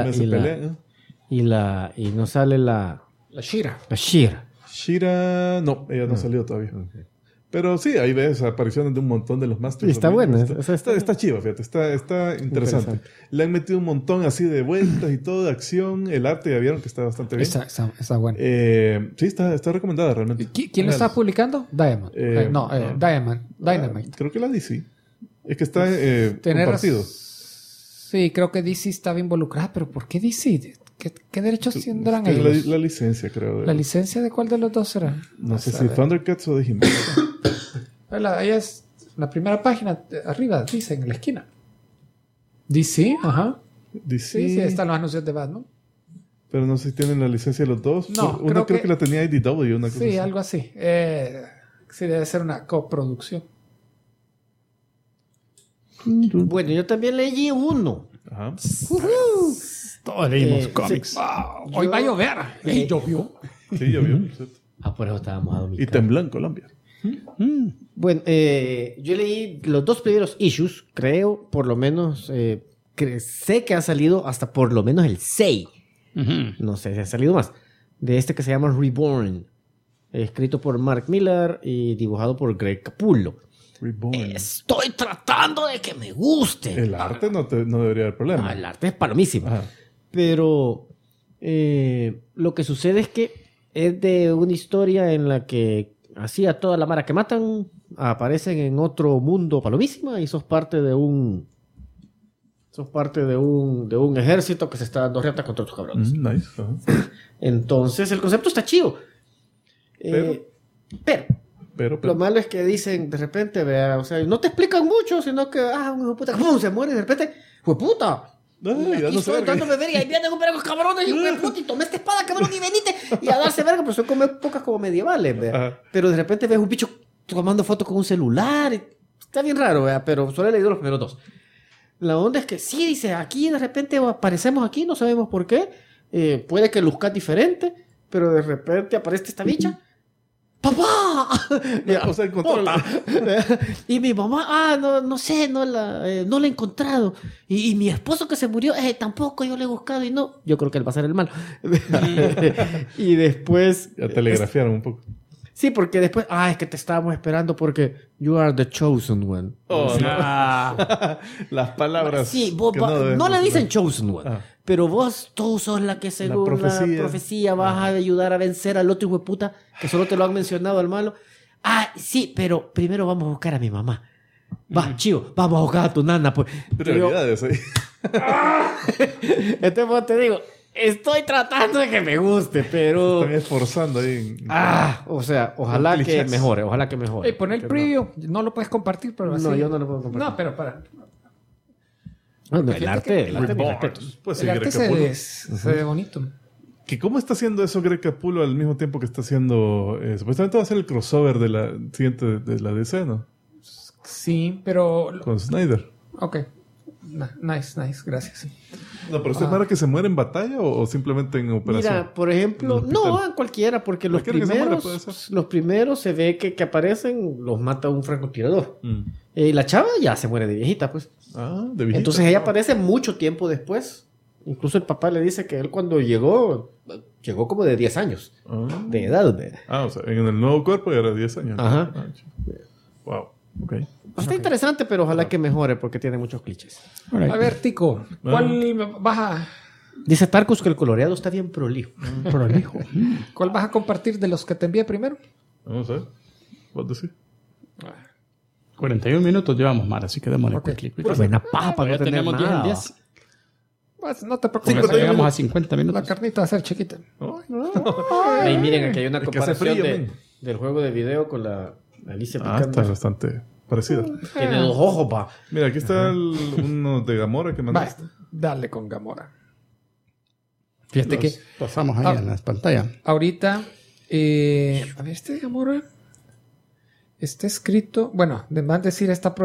no sale la She-Ra. She-Ra. Shira, no, ella no salió todavía. Pero sí, ahí ves apariciones de un montón de los Masters. Y está of the buena. Universe. O sea, Está chiva, fíjate. Está interesante. Le han metido un montón así de vueltas y todo, de acción. El arte ya vieron que está bastante bien. Está bueno. Sí, está recomendada realmente. ¿Quién lo está publicando? Diamond. Dynamite. Creo que la DC. Es que está Tener compartido. Sí, creo que DC estaba involucrada, pero ¿por qué DC? ¿Qué derechos tendrán Es que ellos? la licencia, creo. ¿La licencia de cuál de los dos será? No sé si Thundercats o de He-Man. Ahí es la primera página arriba, dice en la esquina. DC, ajá. DC. Sí, están los anuncios de Batman. Pero no sé si tienen la licencia los dos. No, Una creo creo que la tenía IDW, una cosa Sí, así. algo así. Sí, debe ser una coproducción. Bueno, yo también leí uno. Ajá. Todos leímos Sí. cómics. Hoy va a llover. Y llovió. Sí, ya vio. Por eso estábamos a Y domingo. tembló en Colombia. Bueno, yo leí los 2 primeros issues, creo, por lo menos, sé que ha salido hasta por lo menos el 6. No sé si ha salido más. De este que se llama Reborn. Escrito por Mark Millar y dibujado por Greg Capullo. Reborn. Estoy tratando de que me guste. El arte no debería haber problema. El arte es palomísimo. Ajá. Pero lo que sucede es que es de una historia en la que así a toda la mara que matan aparecen en otro mundo palomísima y sos parte de un ejército que se está dando reata contra otros cabrones. Nice. Ajá. Entonces el concepto está chido. Pero lo malo es que dicen de repente, vea, o sea, no te explican mucho, sino que, un hijo de puta, ¡pum! Se muere y de repente, ¡fue puta! Ay, ya Aquí no estoy sé, dándome verga y ahí vienen un verga cabrones y un puta y tomé esta espada, cabrón, y venite y a darse verga, pero son como épocas como medievales, vea. Ajá. Pero de repente ves un bicho tomando fotos con un celular, y está bien raro, vea, pero solo he leído los primeros 2. La onda es que sí, dice, aquí de repente aparecemos aquí, no sabemos por qué, puede que luzcas diferente, pero de repente aparece esta bicha. ¡Papá! O sea, encontrarla. Y mi mamá, no sé, no la he encontrado. Y mi esposo que se murió, tampoco yo le he buscado y no. Yo creo que él va a ser el malo. Y después... Ya telegrafiaron un poco. Sí, porque después, es que te estábamos esperando porque you are the chosen one. Oh, no. Las palabras. Sí, vos que no le dicen mencionar. chosen one. Pero tú sos la que según profecía. la profecía vas a ayudar a vencer al otro hijo de puta que solo te lo han mencionado al malo. Sí, pero primero vamos a buscar a mi mamá. Va, chivo, vamos a buscar a tu nana. Pues. Prioridades ahí. Entonces vos te digo, estoy tratando de que me guste, pero... Están esforzando ahí. o sea, ojalá Un que clichés. mejore. Pon el preview. No lo puedes compartir, pero así. No, yo no lo puedo compartir. No, pero para... El arte, mis Reborn. respetos. Pues sí, el arte Greg Capullo. se ve bonito. ¿Que ¿Cómo está haciendo eso Greg Capullo al mismo tiempo que está haciendo... supuestamente va a ser el crossover de la siguiente de la DC, ¿no? Sí, pero... Con Snyder. Ok. Nice, gracias. No, pero ¿usted para que se muere en batalla o simplemente en operación? Mira, por ejemplo, En el hospital. no, en cualquiera, porque los Cualquiera que se muera puede primeros, ser. los primeros se ve que aparecen, los mata un francotirador. Mm. Y la chava ya se muere de viejita, pues. De viejita. Entonces ella aparece mucho tiempo después. Incluso el papá le dice que él cuando llegó como de 10 años de edad. O sea, en el nuevo cuerpo ya era 10 años. Ajá. Wow. Ok. Está interesante, pero ojalá que mejore porque tiene muchos clichés. A ver, Tico, ¿cuál vas a... Dice Tarkus que el coloreado está bien prolijo. Prolijo. ¿Cuál vas a compartir de los que te envié primero? Vamos a ver. ¿Vos decís? 41 minutos llevamos, Mar, así que démosle Ok. clic. Buena paja para Ya no tener tenemos 10 en nada. 10. Pues no te preocupes. Cuando llegamos a 50 La minutos. carnita va a ser chiquita. Ahí miren, aquí hay una Es que hace comparación frío, men. del juego de video con la Alicia Está Vikander. bastante parecida. Tiene 2 ojos, pa. Mira, aquí está uno de Gamora que Va, mandaste. dale con Gamora. Fíjate que Pasamos ahí en las pantallas. ahorita... a ver, este de Gamora... Está escrito... Bueno, de más decir, está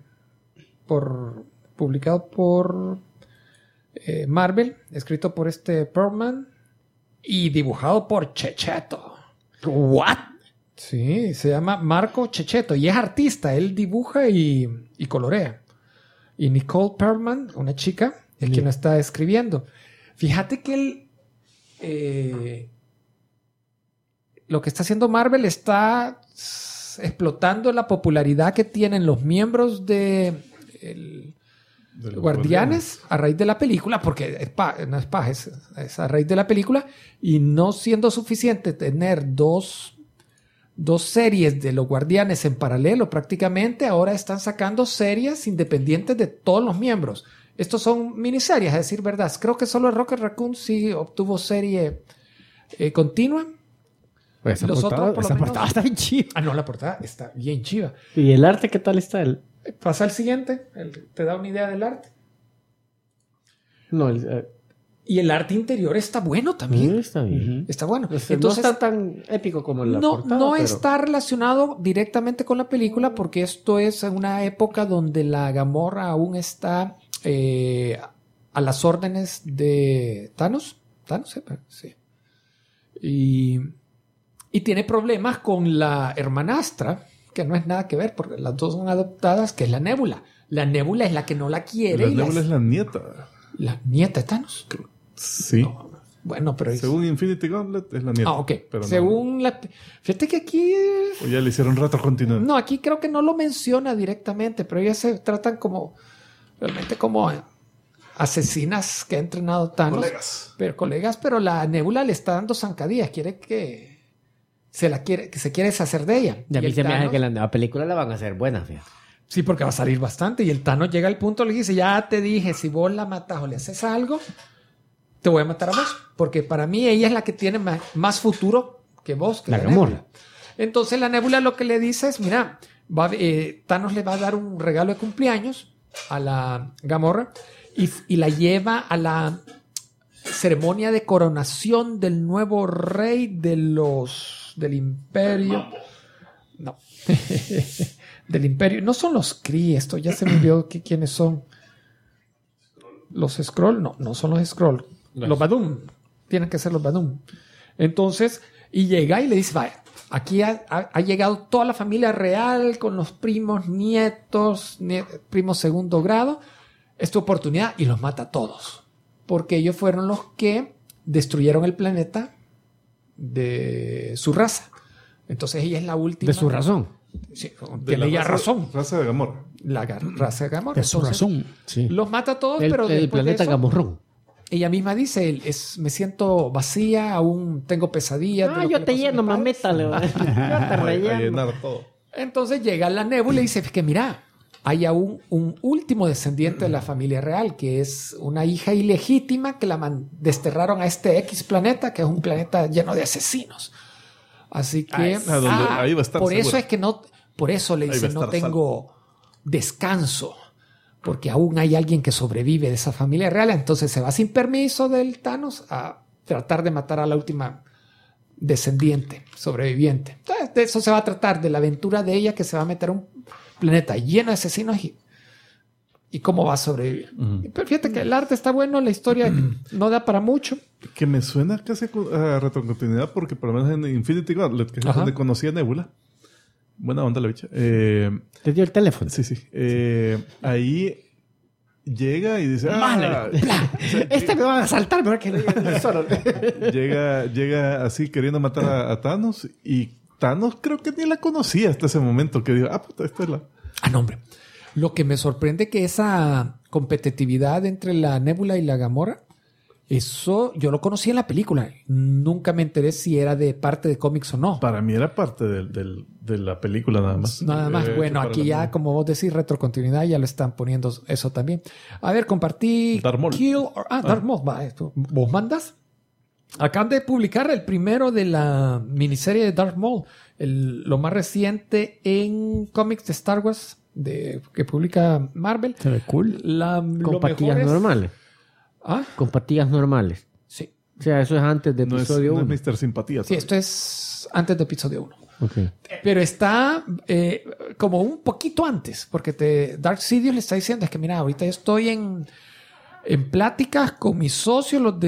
publicado por Marvel, escrito por Perlman y dibujado por Checheto. ¿What? Sí, se llama Marco Checheto y es artista. Él dibuja y colorea. Y Nicole Perlman, una chica, es quien lo está escribiendo. Fíjate que él... lo que está haciendo Marvel está explotando la popularidad que tienen los miembros de De los Guardianes a raíz de la película, porque no es paja, es a raíz de la película, y no siendo suficiente tener dos series de los Guardianes en paralelo prácticamente, ahora están sacando series independientes de todos los miembros. Estos son miniseries, a decir verdad. Creo que solo Rocket Raccoon sí obtuvo serie continua. Pues esa Los portada, otros, por lo esa menos- portada está bien chiva. Ah, no, la portada está bien chiva. ¿Y el arte qué tal está? Pasa al siguiente, te da una idea del arte. No, Y el arte interior está bueno también. está bien. Está bueno. Entonces, Entonces, no está tan épico como la no portada. pero- está relacionado directamente con la película porque esto es en una época donde la Gamorra aún está a las órdenes de Thanos. ¿Thanos? Sí. Y tiene problemas con la hermanastra, que no es nada que ver porque las dos son adoptadas, que es la Nebula. La Nebula es la que no la quiere. La y Nebula es la nieta. la nieta de Thanos. Sí. Bueno, pero... Según Infinity Gauntlet es la nieta. ok. Pero no. Según la... Fíjate que aquí... O ya le hicieron retrocontinuo. No, aquí creo que no lo menciona directamente, pero ellas se tratan como... Realmente como asesinas que ha entrenado Thanos. Colegas, pero la Nebula le está dando zancadillas. Quiere que... que se quiere deshacer de ella. Y a mí el se me hace Thanos- que la nueva película la van a hacer buena, fíjate. Sí, porque va a salir bastante. Y el Thanos llega al punto, le dice, ya te dije, si vos la matas o le haces algo, te voy a matar a vos. Porque para mí ella es la que tiene más futuro que vos. Que La Nebula. Gamorra. Entonces la Nebula lo que le dice es, mira, Thanos le va a dar un regalo de cumpleaños a la Gamorra y la lleva a la ceremonia de coronación del nuevo rey del imperio. No. Del imperio. No son los Kree, esto ya se me olvidó quiénes son. Los Skrull, no son los Skrull. Los Badum. tienen que ser los Badum. Entonces, y llega y le dice, vaya, aquí ha llegado toda la familia real con los primos, nietos, primos segundo grado. Es tu oportunidad, y los mata a todos. Porque ellos fueron los que destruyeron el planeta de su raza. Entonces ella es la última. De su razón. Sí, De tiene la ella raza- razón. Raza de Gamorra. La raza de Gamorra. Es su Entonces, razón. Sí. los mata a todos, pero El después de planeta eso, Gamorrón. ella misma dice, me siento vacía, aún tengo pesadillas. de lo que Yo le te pasó a lleno, mis padres. mamétale. Yo te A relleno. llenar todo. Entonces llega la Nebula y dice que mira, hay aún un último descendiente de la familia real, que es una hija ilegítima que la desterraron a este X planeta, que es un planeta lleno de asesinos. Así que ahí va a estar por seguro. eso es que no, por eso le Ahí dice, va a no estar tengo descanso, porque aún hay alguien que sobrevive de esa familia real. Entonces se va sin permiso del Thanos a tratar de matar a la última descendiente, sobreviviente. Entonces, de eso se va a tratar, de la aventura de ella que se va a meter a un planeta lleno de asesinos y cómo va a sobrevivir. Pero fíjate que el arte está bueno, la historia no da para mucho. Que me suena casi a retrocontinuidad porque por lo menos en Infinity Gauntlet, que es Ajá. donde conocí a Nebula. Buena onda la bicha. Te dio el teléfono. Sí. Ahí llega y dice... Este me va a saltar, mejor que le solo. llega así queriendo matar a Thanos y Thanos creo que ni la conocía hasta ese momento que dijo, puta, esta es la... No, hombre. Lo que me sorprende que esa competitividad entre la Nebula y la Gamorra, eso yo lo conocí en la película. Nunca me enteré si era de parte de cómics o no. Para mí era parte de la película nada más. Nada más. Bueno, Para aquí la ya, movie. como vos decís, retrocontinuidad, ya lo están poniendo eso también. A ver, compartí... Darth Maul. Darth Maul. Va, esto. ¿Vos mandas? Acaban de publicar el primero de la miniserie de Darth Maul. Lo más reciente en cómics de Star Wars que publica Marvel. Se ve cool. Lo Con patillas mejor es- normales. ¿Ah? Con patillas normales. Sí. O sea, eso es antes de No es, episodio no 1. es Mr. Simpatía. Sí, esto es antes de episodio 1. Ok. Pero está como un poquito antes, porque Dark Sidious le está diciendo, es que mira, ahorita yo estoy en pláticas con mis socios, los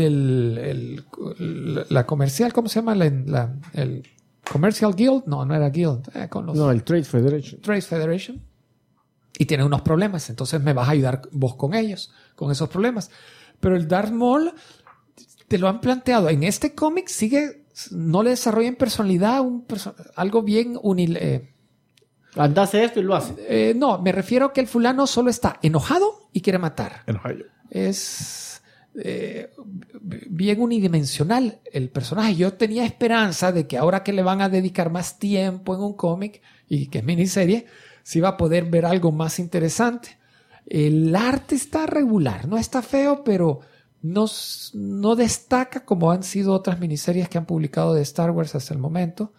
la comercial, ¿cómo se llama? El Commercial Guild. No era Guild. Con los No, el Trade Federation. Trade Federation. Y tienen unos problemas, entonces me vas a ayudar vos con ellos, con esos problemas. Pero el Darth Maul te lo han planteado. En este cómic no le desarrollan personalidad, algo bien Hace esto y lo hace. no, me refiero a que el fulano solo está enojado y quiere matar. En Ohio. Es bien unidimensional el personaje. Yo tenía esperanza de que ahora que le van a dedicar más tiempo en un cómic y que es miniserie, se iba a poder ver algo más interesante. El arte está regular, no está feo, pero no destaca como han sido otras miniseries que han publicado de Star Wars hasta el momento.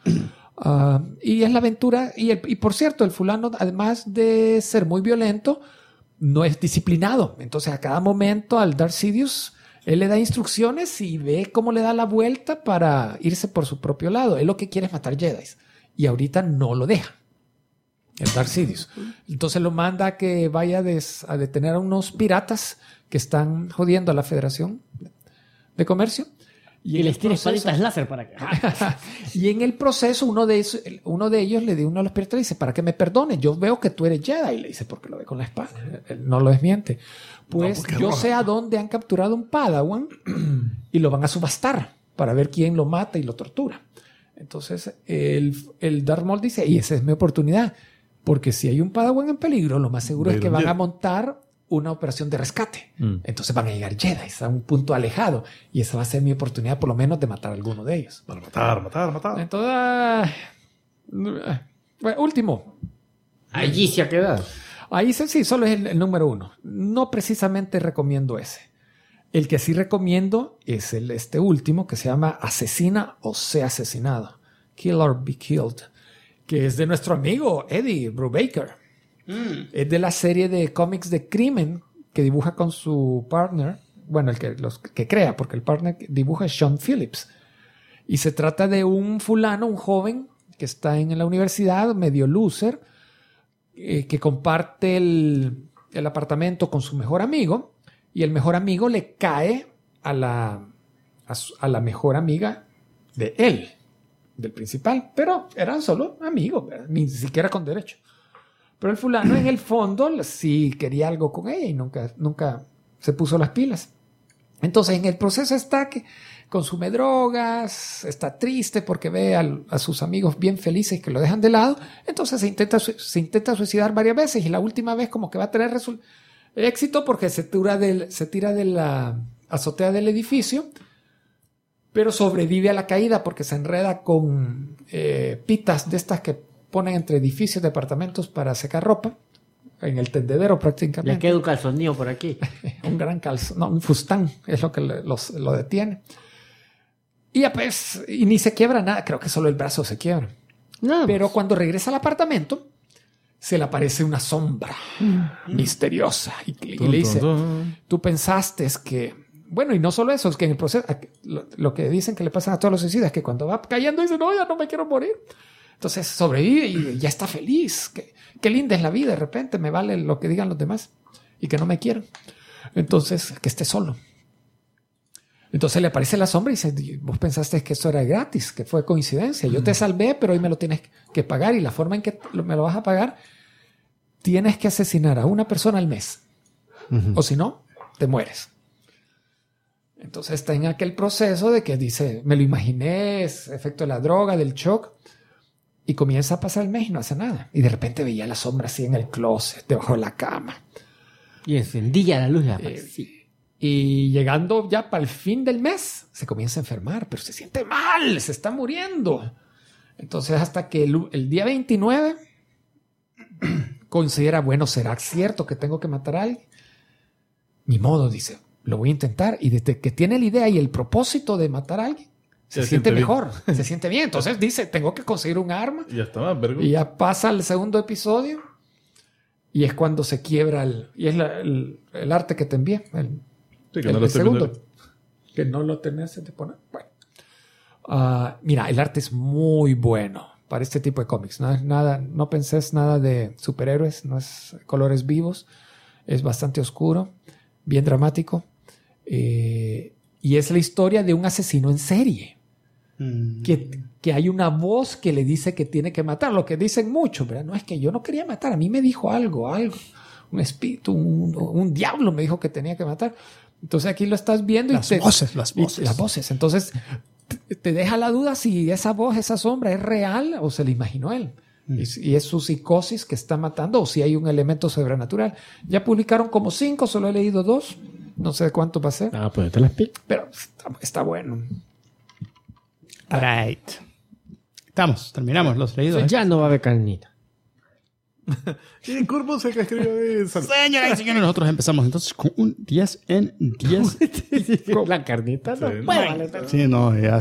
Y es la aventura. Y por cierto, el fulano, además de ser muy violento, no es disciplinado. Entonces, a cada momento al Darth Sidious, él le da instrucciones y ve cómo le da la vuelta para irse por su propio lado. Él lo que quiere es matar Jedi. Y ahorita no lo deja. El Darth Sidious. Entonces lo manda a que vaya a detener a unos piratas que están jodiendo a la Federación de Comercio. Y les tira espaditas láser para que... Y en el proceso, uno de ellos le dice, uno de los piratas le dice, para que me perdone, yo veo que tú eres Jedi. Y le dice, porque lo ve con la espada. Él no lo desmiente. Pues No, yo sé a dónde han capturado un Padawan y lo van a subastar para ver quién lo mata y lo tortura. Entonces el Darth Maul dice, y esa es mi oportunidad. Porque si hay un Padawan en peligro, lo más seguro es que van a montar una operación de rescate. Entonces van a llegar Jedi a un punto alejado. Y esa va a ser mi oportunidad, por lo menos, de matar a alguno de ellos. Para matar. Entonces, bueno, último. Allí se ha quedado. Ahí sí, solo es el número 1. No precisamente recomiendo ese. El que sí recomiendo es este último, que se llama Asesina o Sea Asesinado. Kill or Be Killed. Que es de nuestro amigo Eddie Brubaker. Es de la serie de cómics de crimen que dibuja con su partner. Bueno, los que crea, porque el partner que dibuja es Sean Phillips. Y se trata de un fulano, un joven que está en la universidad, medio loser, que comparte el apartamento con su mejor amigo. Y el mejor amigo le cae a a la mejor amiga de él, del principal, pero eran solo amigos, ¿verdad? Ni siquiera con derecho. Pero el fulano en el fondo sí quería algo con ella y nunca se puso las pilas. Entonces en el proceso está que consume drogas, está triste porque ve a sus amigos bien felices que lo dejan de lado, entonces se intenta suicidar varias veces y la última vez como que va a tener éxito porque se tira de la azotea del edificio, pero sobrevive a la caída porque se enreda con pitas de estas que ponen entre edificios, departamentos para secar ropa, en el tendedero prácticamente. Le queda un calzonillo por aquí. Un gran calzón, no, un fustán es lo que lo detiene. Y ni se quiebra nada, creo que solo el brazo se quiebra. No, Pero cuando regresa al apartamento, se le aparece una sombra misteriosa y le dice, tú pensaste que... Bueno, y no solo eso, es que en el proceso, lo que dicen que le pasan a todos los suicidas, que cuando va cayendo dice, no, ya no me quiero morir. Entonces sobrevive y ya está feliz. Qué linda es la vida, de repente me vale lo que digan los demás y que no me quieran. Entonces, que esté solo. Entonces le aparece la sombra y dice, vos pensaste que esto era gratis, que fue coincidencia. Yo te salvé, pero hoy me lo tienes que pagar y la forma en que me lo vas a pagar, tienes que asesinar a una persona al mes. O si no, te mueres. Entonces está en aquel proceso de que dice, me lo imaginé, es efecto de la droga, del shock, y comienza a pasar el mes y no hace nada. Y de repente veía la sombra así en el closet, debajo de la cama. y encendía la luz. Y llegando ya para el fin del mes, se comienza a enfermar, pero se siente mal, se está muriendo. Entonces hasta que el día 29 considera, bueno, ¿será cierto que tengo que matar a alguien? Ni modo, dice, lo voy a intentar. Y desde que tiene la idea y el propósito de matar a alguien, se siente mejor, se siente bien. Entonces dice, tengo que conseguir un arma. Y ya está más, vergo. Y ya pasa al segundo episodio y es cuando se quiebra y es el arte que te envié. El segundo. Que no lo tenés de poner. Bueno. Mira, el arte es muy bueno para este tipo de cómics. No es nada, no pensés nada de superhéroes, no es colores vivos. Es bastante oscuro, bien dramático. Y es la historia de un asesino en serie. Que hay una voz que le dice que tiene que matar. Lo que dicen mucho, ¿verdad? No es que yo no quería matar. A mí me dijo algo. Un espíritu, un diablo me dijo que tenía que matar. Entonces aquí lo estás viendo las voces. Entonces te deja la duda si esa voz, esa sombra es real o se la imaginó él. Y es su psicosis que está matando o si hay un elemento sobrenatural. Ya publicaron como 5, solo he leído 2. No sé cuánto va a ser. Pues te las pico. Pero está bueno. Right. Terminamos los leídos. Ya no va a haber carnita. Y en Curvo se escribió de Señoras y señores, nosotros empezamos entonces con un 10 en 10. La carnita no Sí. puede valer. Sí, no, ya.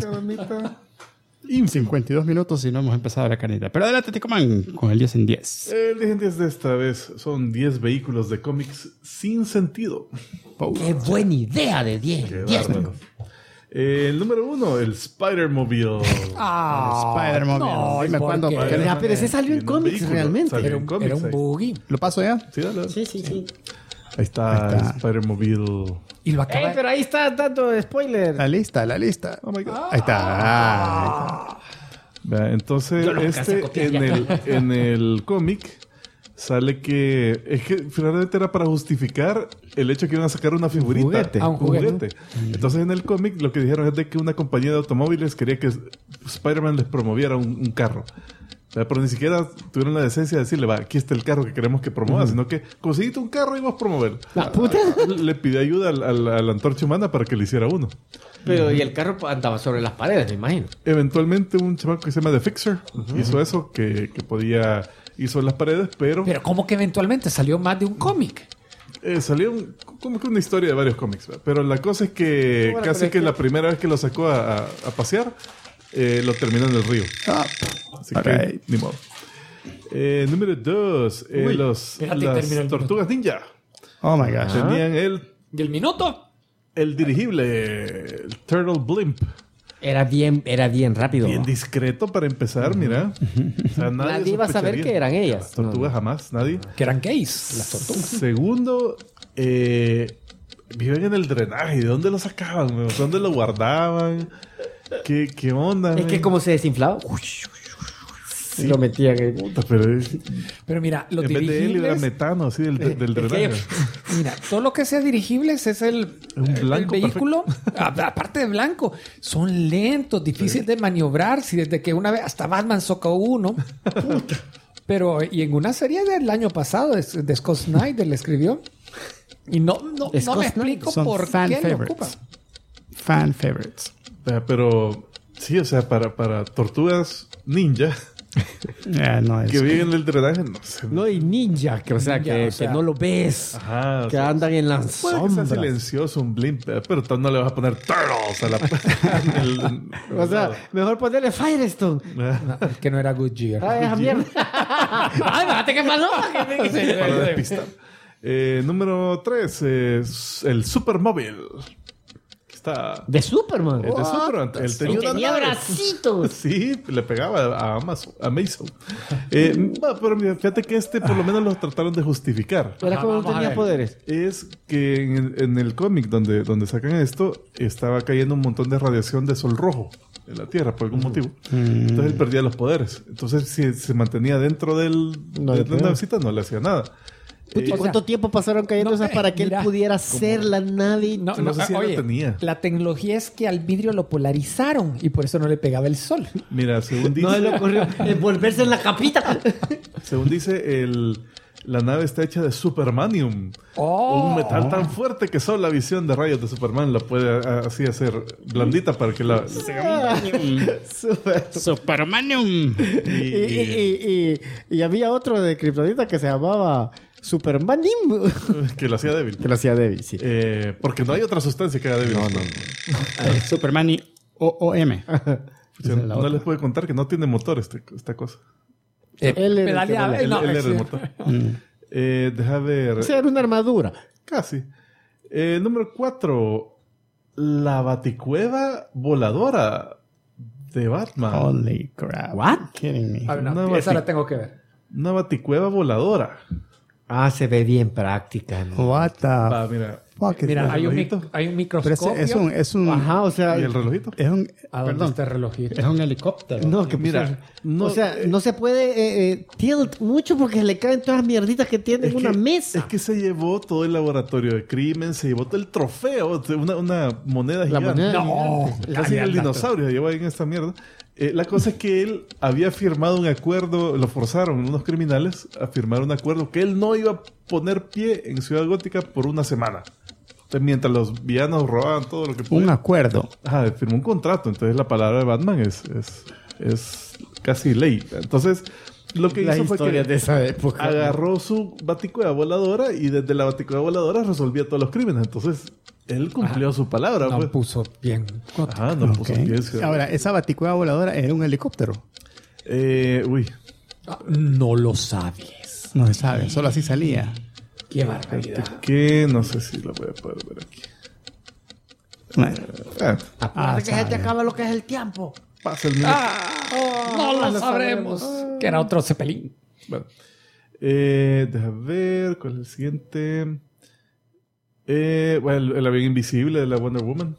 Y 52 minutos y no hemos empezado la carnita. Pero adelante, Ticoman, con el 10 en 10. El 10 en 10 de esta vez son 10 vehículos de cómics sin sentido. Qué buena idea de 10. Qué bárbaro. El número 1, el Spider-Mobile. Spider-Man. no, Dime ¿por cuándo. qué? porque Pero ese salió en Tiene un cómics vehículo, realmente. salió Era en un, cómics era un ahí. buggy. ¿Lo paso ya? Sí, dale. Sí. Ahí está, Ahí está. el Spider-Mobile. Y lo acaba Pero ahí está dando spoiler. La lista. Oh my God. Ahí está. Vea, entonces, Yo lo alcancé a copiar ya. en el cómic sale que es que finalmente era para justificar el hecho que iban a sacar una figurita. Juguete. Un juguete. Entonces en el cómic lo que dijeron es de que una compañía de automóviles quería que Spider-Man les promoviera un carro. O sea, pero ni siquiera tuvieron la decencia de decirle, va, aquí está el carro que queremos que promueva, sino que conseguiste un carro y vos promover. La puta. Le pidió ayuda a la antorcha humana para que le hiciera uno. Pero y el carro andaba sobre las paredes, me imagino. Eventualmente un chamaco que se llama The Fixer hizo eso, que hizo en las paredes, pero como que eventualmente salió más de un cómic. salió como que una historia de varios cómics. ¿verdad? Pero la cosa es que Bueno, casi pero que es que- la primera vez que lo sacó a pasear, lo terminó en el río. Así que, Alright. ni modo. Número 2, espérate, termina el las tortugas ninja. Oh my gosh. Tenían ¿Y el minuto? el dirigible, el Turtle Blimp. Era bien rápido. Bien discreto para empezar, mira. O sea, Nadie iba a saber sospecharía. que eran ellas. Las tortugas jamás, nadie. Que eran gays, las tortugas. Segundo, viven en el drenaje. ¿De dónde lo sacaban? ¿De dónde lo guardaban? ¿Qué onda? Es que como se desinflaba, Sí. lo metían ahí. Puta, pero Pero mira, los en vez de él era dirigibles... metano, así, del drenaje. Mira, todo lo que sea dirigibles es el blanco vehículo, aparte de blanco, son lentos, difíciles de maniobrar. Si desde que una vez hasta Batman socó uno. Pero, y en una serie del año pasado, de Scott Snyder le escribió. Y no me explico Son por fan qué lo favorites. ocupa. Fan favorites. Pero sí, o sea, para tortugas ninja No, es que viven en el drenaje, no sé. No, y ninja, que, o sea, Ninja, que, o sea, que no lo ves. Ajá, o Que sea, andan en las puede que sea sombras. silencioso, un blimp, pero tú no le vas a poner turtles a la... O sea, mejor ponerle Firestone. Que no era Goodyear. Ay, esa mierda. Ay, fíjate qué malo. para despistar. Número 3 es el Supermóvil. Está... De Superman. Es de Superman. Él Y tenía una tenía nave. bracitos. Sí, le pegaba a Amazon. Pero mira, fíjate que por lo menos lo trataron de justificar. Era como no Vamos a tenía ver. poderes. Es que en el cómic donde sacan esto, estaba cayendo un montón de radiación de sol rojo en la Tierra por algún motivo. Entonces él perdía los poderes. Entonces, si se mantenía dentro de la navecita, no le hacía nada. Puti, ¿cuánto tiempo pasaron cayendo no, esas para que mira, él pudiera ser la nave? No sé si oye, lo tenía. la tecnología es que al vidrio lo polarizaron y por eso no le pegaba el sol. Mira, según dice, No se le ocurrió envolverse en la capita. la nave está hecha de Supermanium. Oh. Un metal tan fuerte que solo la visión de rayos de Superman la puede así hacer blandita para que la... Supermanium. Y había otro de Kryptonita que se llamaba Supermanim. que la hacía débil. Que lo hacía débil, sí. Porque no hay otra sustancia que haga débil. Superman OOM. O sea, no les puedo contar que no tiene motor esta cosa. Él era el pedaleaba. que Él era el motor. Deja ver. O sea, era una armadura. Casi. Número 4. La baticueva voladora de Batman. Holy crap. What? Kidding me. A ver, no, Una esa bati- la tengo que ver. Una baticueva voladora. Ah, se ve bien práctica, ¿no? What the Va, mira. fuck is Mira, that? hay un relojito. hay un Pero microscopio. es un Ajá, o sea... ¿Y el relojito? es un ¿A dónde perdón, está el relojito? es un helicóptero. No, que Mira, no, o sea, no se puede tilt mucho porque le caen todas las mierditas que tiene en una mesa. Es que se llevó todo el laboratorio de crimen, se llevó todo el trofeo, una moneda La gigante. moneda No, gigante. Casi el dinosaurio llevó ahí en esta mierda. La cosa es que él había firmado un acuerdo, lo forzaron unos criminales a firmar un acuerdo que él no iba a poner pie en Ciudad Gótica por una semana. Entonces, mientras los villanos robaban todo lo que Un podían. acuerdo. Ajá, firmó un contrato. Entonces la palabra de Batman es casi ley. Entonces, lo que Las hizo fue que historias de esa época. agarró su baticueva voladora y desde la baticueva voladora resolvía todos los crímenes. Entonces, él cumplió su palabra. No pues. puso bien. Ajá, no puso Ok. pies. Ahora, esa baticueva voladora era un helicóptero. Uy. No lo sabes. No se sabe, solo así salía. Qué barbaridad. Que no sé si lo voy a poder ver aquí. Bueno, Acuérdate que se te acaba lo que es el tiempo. Pasa el minuto. No lo sabremos. Que era otro cepelín. Bueno. Deja ver cuál es el siguiente. Bueno, el avión invisible de la Wonder Woman.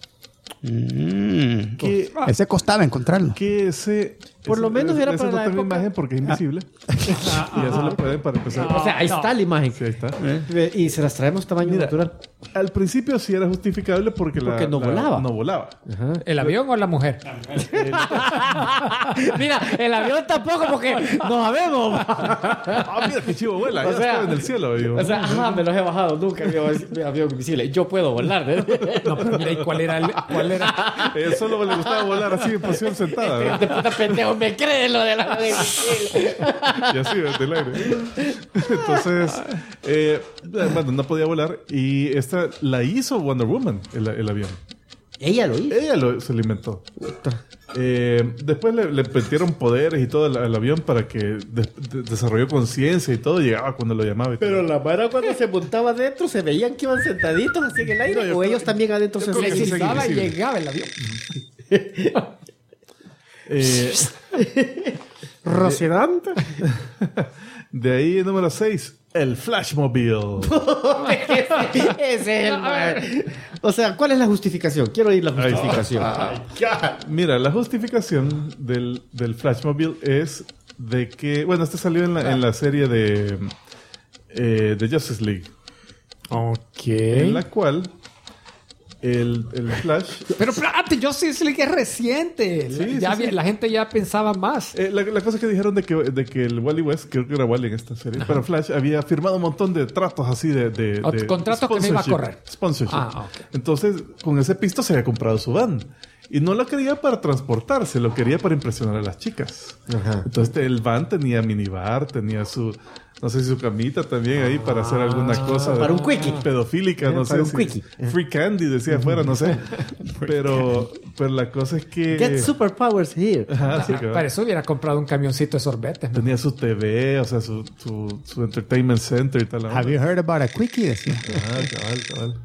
Que, ese costaba encontrarlo. que ese... Por lo menos era ese para no la tengo época. imagen porque es invisible. Y eso lo pueden para empezar. O sea, ahí no. está la imagen. Sí, ahí está. Y se las traemos tamaño Mira, natural. al principio sí era justificable porque, Porque no volaba. No volaba. ¿El avión o la mujer? Mira, el avión tampoco porque no sabemos. Ah, mira qué chivo vuela. O Ya sea, estaba en el cielo. Digo. O sea, ajá, me los he bajado. Nunca avión invisible. Yo puedo volar. No, pero mira, ¿y cuál era Solo le gustaba volar así en posición sentada. ¿verdad? De puta pendejo, me cree lo de la Y así desde el aire. Entonces, bueno, no podía volar. Y esta la hizo Wonder Woman, el avión. Ella lo hizo. Ella se lo inventó. Después le metieron poderes y todo al avión para que desarrolló conciencia y todo. Llegaba cuando lo llamaba. Y Pero todo. la vara cuando se montaba adentro se veían que iban sentaditos así en el aire. No, yo o creo- ellos también adentro se creo que sí, sentaban. sí. y llegaba el avión. Eh, Rocinante. de ahí, número 6. el Flashmobile. Ese es el man. O sea, ¿cuál es la justificación? Quiero oír la Ahí está. justificación. Mira, la justificación del Flashmobile es de que... Bueno, este salió en la serie de Justice League. Ok. En la cual el Flash... Pero espérate, yo sí sé que es reciente. Sí, Ya sí. la gente ya pensaba más. La cosa que dijeron de que el Wally West, creo que era Wally en esta serie, pero Flash había firmado un montón de tratos así de Contratos que no iba a sponsorship. correr. Sponsorship. Ah, ok. Entonces, con ese pisto se había comprado su van. Y no lo quería para transportarse, lo quería para impresionar a las chicas. Ajá. Entonces el van tenía minibar, tenía su... No sé si su camita también ahí para hacer alguna cosa para un quickie. pedofílica, no Para sé un si quickie. free candy decía afuera, no sé. pero la cosa es que Get superpowers here. Ajá, sí, cabal. Para eso hubiera comprado un camioncito de sorbetes. ¿no? Tenía su TV, o sea, su entertainment center y tal. la Have you onda. heard about a quickie? Decía. Cabal.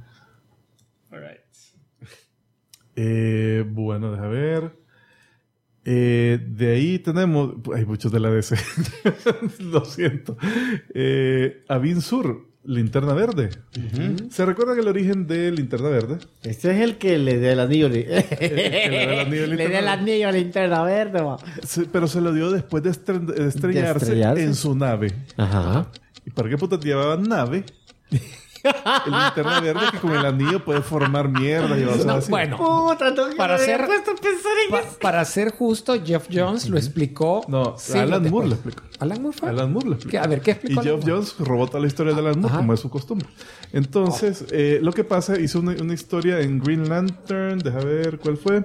Bueno, deja ver. De ahí tenemos... Hay muchos de la DC. Lo siento. Avin Sur, Linterna Verde. ¿Se recuerdan el origen de Linterna Verde? Este es el que le da el anillo. le da el anillo a Le Linterna da el Verde. anillo a Linterna Verde. Ma. Pero se lo dio después de estrellarse estrellarse. en su nave. Ajá. ¿Y para qué puta llevaban nave? El Linterna Verde que con el anillo puede formar mierda y cosas No, así. bueno, Puta, no, Para me había ser- puesto a pensar en eso. para ser justo, Jeff Jones lo explicó. No, siglos Alan Moore después. lo explicó. ¿Alan Moore fue? Alan Moore lo explicó. A ver, ¿qué Y explicó? Geoff Alan Moore? Jones robó toda la historia de Alan Moore, Ajá. como es su costumbre. Entonces, lo que pasa, hizo una historia en Green Lantern, deja ver cuál fue.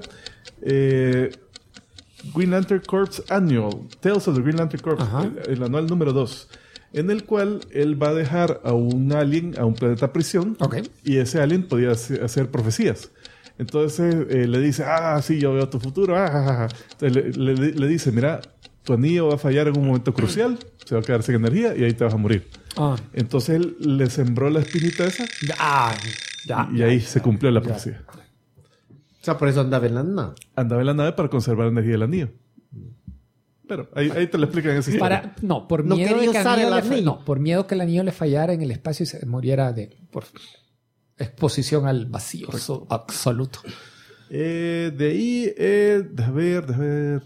Green Lantern Corps Annual, Tales of the Green Lantern Corps, Ajá. el anual número 2, en el cual él va a dejar a un alien a un planeta prisión, Ok. y ese alien podía hacer profecías. Entonces le dice, sí, yo veo tu futuro. Entonces le dice, mira, tu anillo va a fallar en un momento crucial, se va a quedar sin energía y ahí te vas a morir. Ah, Entonces él le sembró la espinita esa ya. y ahí se cumplió la profecía. O sea, por eso andaba en la nada. Andaba en la nave para conservar la energía del anillo. Pero ahí te lo explican en esa historia. Por No miedo quería de que el usar anillo el anillo. por miedo que el anillo le fallara en el espacio y se muriera por exposición al vacío absoluto. De ahí, déjame ver.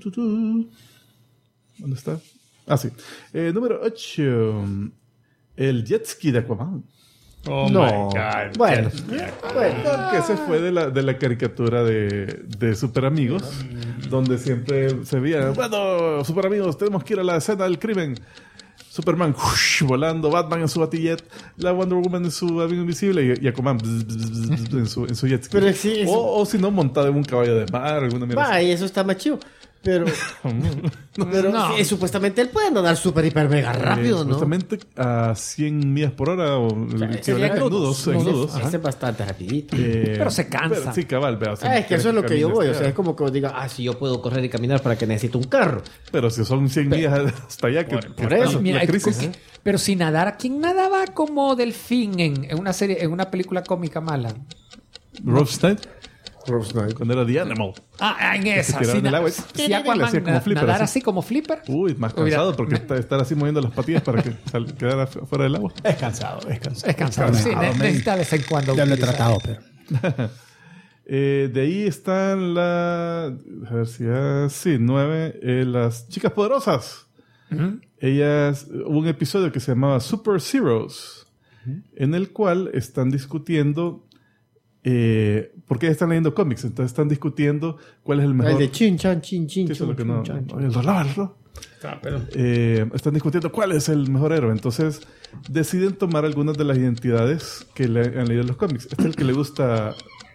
¿Dónde está? Sí. Número 8. El jet ski de Aquaman. Oh No. my God. Bueno. Que ese fue de la caricatura de Super Amigos, donde siempre se veía, bueno, Super Amigos, tenemos que ir a la escena del crimen. Superman volando, Batman en su Batillet, la Wonder Woman en su avión invisible y Aquaman en su jet ski. Pero sí, eso- o si no, montado en un caballo de mar, alguna mierda Va, así. y eso está más chido. Pero, No. sí, supuestamente él puede nadar súper, hiper, mega rápido, ¿no? Justamente a 100 millas por hora o el sería equivalente en nudos. Ese es bastante rapidito. Pero se cansa. Sí, cabal, vea, si Es que eso es lo que yo voy. O sea, caminas, es como que diga, sí, yo puedo correr y caminar para que necesito un carro. pero si son 100 millas hasta allá, que por está eso. la Mira, crisis. pero si nadara, ¿quién nadaba como delfín en una serie, en una película cómica mala? Rob Stein, cuando era The Animal. En esa. tiraron Si, el agua y- si le Aquaman hacía como flipper, nadara así. así como flipper. Uy, más Hubiera- cansado porque estar así moviendo las patillas para que quedara fuera del agua. Es cansado, es cansado. Es cansado. Sí, necesita de vez en cuando. Ya lo he utilizar. tratado, pero... De ahí están a ver si... sí, 9. Las chicas poderosas. Ellas... Hubo un episodio que se llamaba Super Zeros, en el cual están discutiendo... porque ellas están leyendo cómics, entonces están discutiendo cuál es el mejor... El de chin, chan, chin, chin, Sí, eso es lo que no... chin, chan. el reloj. Están discutiendo cuál es el mejor héroe. Entonces deciden tomar algunas de las identidades que le han leído en los cómics. Este es el que le gusta...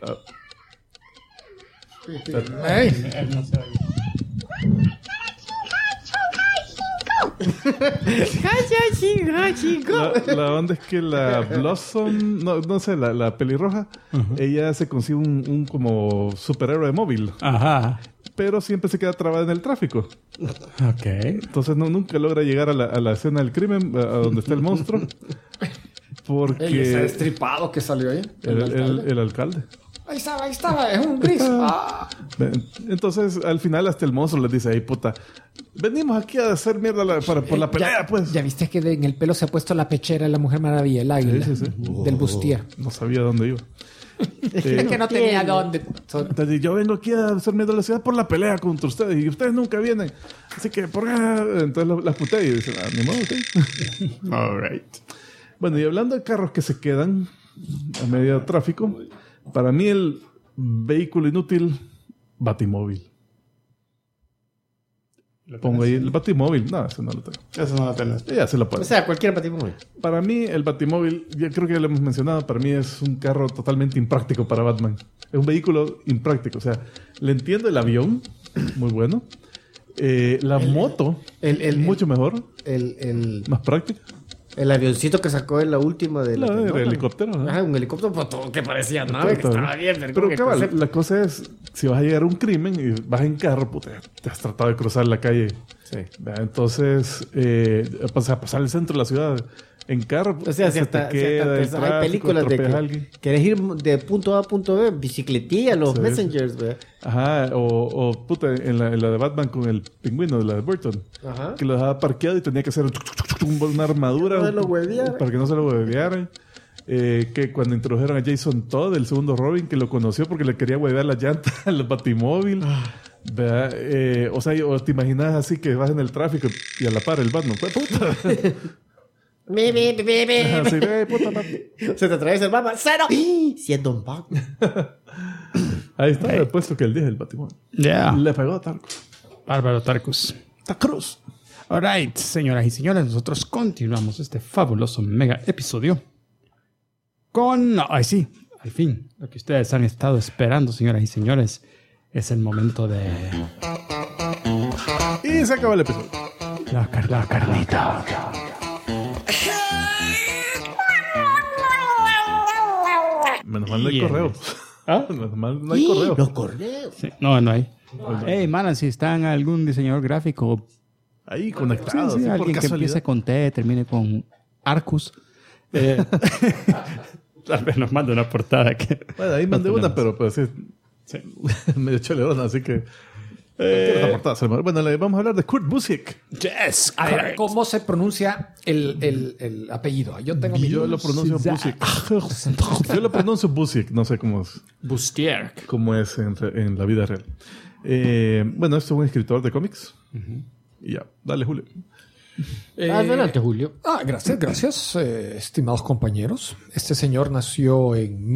Ey, La onda es que la Blossom, no sé, la pelirroja, ella se consigue un como superhéroe móvil, Ajá. pero siempre se queda trabada en el tráfico. Ok. Entonces nunca logra llegar a la escena del crimen, a donde está el monstruo, porque Ese destripado que salió ahí. el alcalde. Ahí estaba, es un gris. Ah. Entonces, al final, hasta el monstruo les dice, ay, puta, venimos aquí a hacer mierda por la pelea, pues. Ya viste que en el pelo se ha puesto la pechera de la Mujer Maravilla, el águila, Sí. del bustier. No sabía dónde iba. Es que no tenía dónde. Entonces, yo vengo aquí a hacer mierda a la ciudad por la pelea contra ustedes y ustedes nunca vienen. Así que, ¿por qué? Entonces las puté y dicen, ni modo, ok. All right. Bueno, y hablando de carros que se quedan a medio de tráfico, para mí el vehículo inútil, Batimóvil. Pongo ahí el Batimóvil. No, ese no lo tengo. Eso no lo tenés. Ya se lo puedo. O sea, cualquier Batimóvil. Para mí, el Batimóvil, ya creo que ya lo hemos mencionado, para mí es un carro totalmente impráctico para Batman. Es un vehículo impráctico. O sea, le entiendo el avión, muy bueno. La moto, mucho mejor, más práctica. El avioncito que sacó en la última de La de Nolan. helicóptero, ¿no? Ajá, un helicóptero pues, que parecía nave, que Todo. estaba bien. Pero cabal, la cosa es, si vas a llegar a un crimen y vas en carro, puta, te has tratado de cruzar la calle. Sí. ¿Verdad? Entonces, pasar el centro de la ciudad en carro, O sea, se si te hasta, queda el tráfico, hay películas de atropellas a que alguien. querés ir de punto A a punto B, bicicletilla, los Sí, Messengers, ¿verdad? Ajá, o puta, en la de Batman con el pingüino, de la de Burton, Ajá. que lo dejaba parqueado y tenía que hacer una armadura No se lo hueveara. para que no se lo huevearan. Que cuando introdujeron a Jason Todd, el segundo Robin, que lo conoció porque le quería huevear la llanta al Batimóvil. ¿Verdad? O sea, o te imaginas así que vas en el tráfico y a la par el Batman. Pues, puta. Así, puta, papi. Se te atraviesa el mapa. ¡Cero! Siendo un Batman. Ahí está, he puesto que el 10 es el Batimóvil. Yeah. Le pegó a Tarkus. Bárbaro Tarkus. Cruz. All right, señoras y señores, nosotros continuamos este fabuloso mega episodio con... Ay, sí, al fin, lo que ustedes han estado esperando, señoras y señores, es el momento de... Y se acaba el episodio. La carnita. Menos mal no hay Bien. correo. ¿Ah? Menos mal no hay correo. Los correos. Sí, no hay. Hey, man, si están algún diseñador gráfico, Ahí conectado. sí, así, por alguien que casualidad. empiece con T, termine con Arcus, tal vez nos mande una portada que... Bueno, ahí mandé no una, tenemos. pero pues sí, medio choleona, así que... esta portada se me- Bueno, vamos a hablar de Kurt Busiek. Yes, A ver, ¿cómo se pronuncia el apellido? Yo tengo mi... Yo lo pronuncio Busiek. Yo lo pronuncio Busiek, no sé cómo es en la vida real. Bueno, esto es un escritor de cómics. Y ya, dale, Julio. Adelante, Julio. Gracias, estimados compañeros. Este señor nació en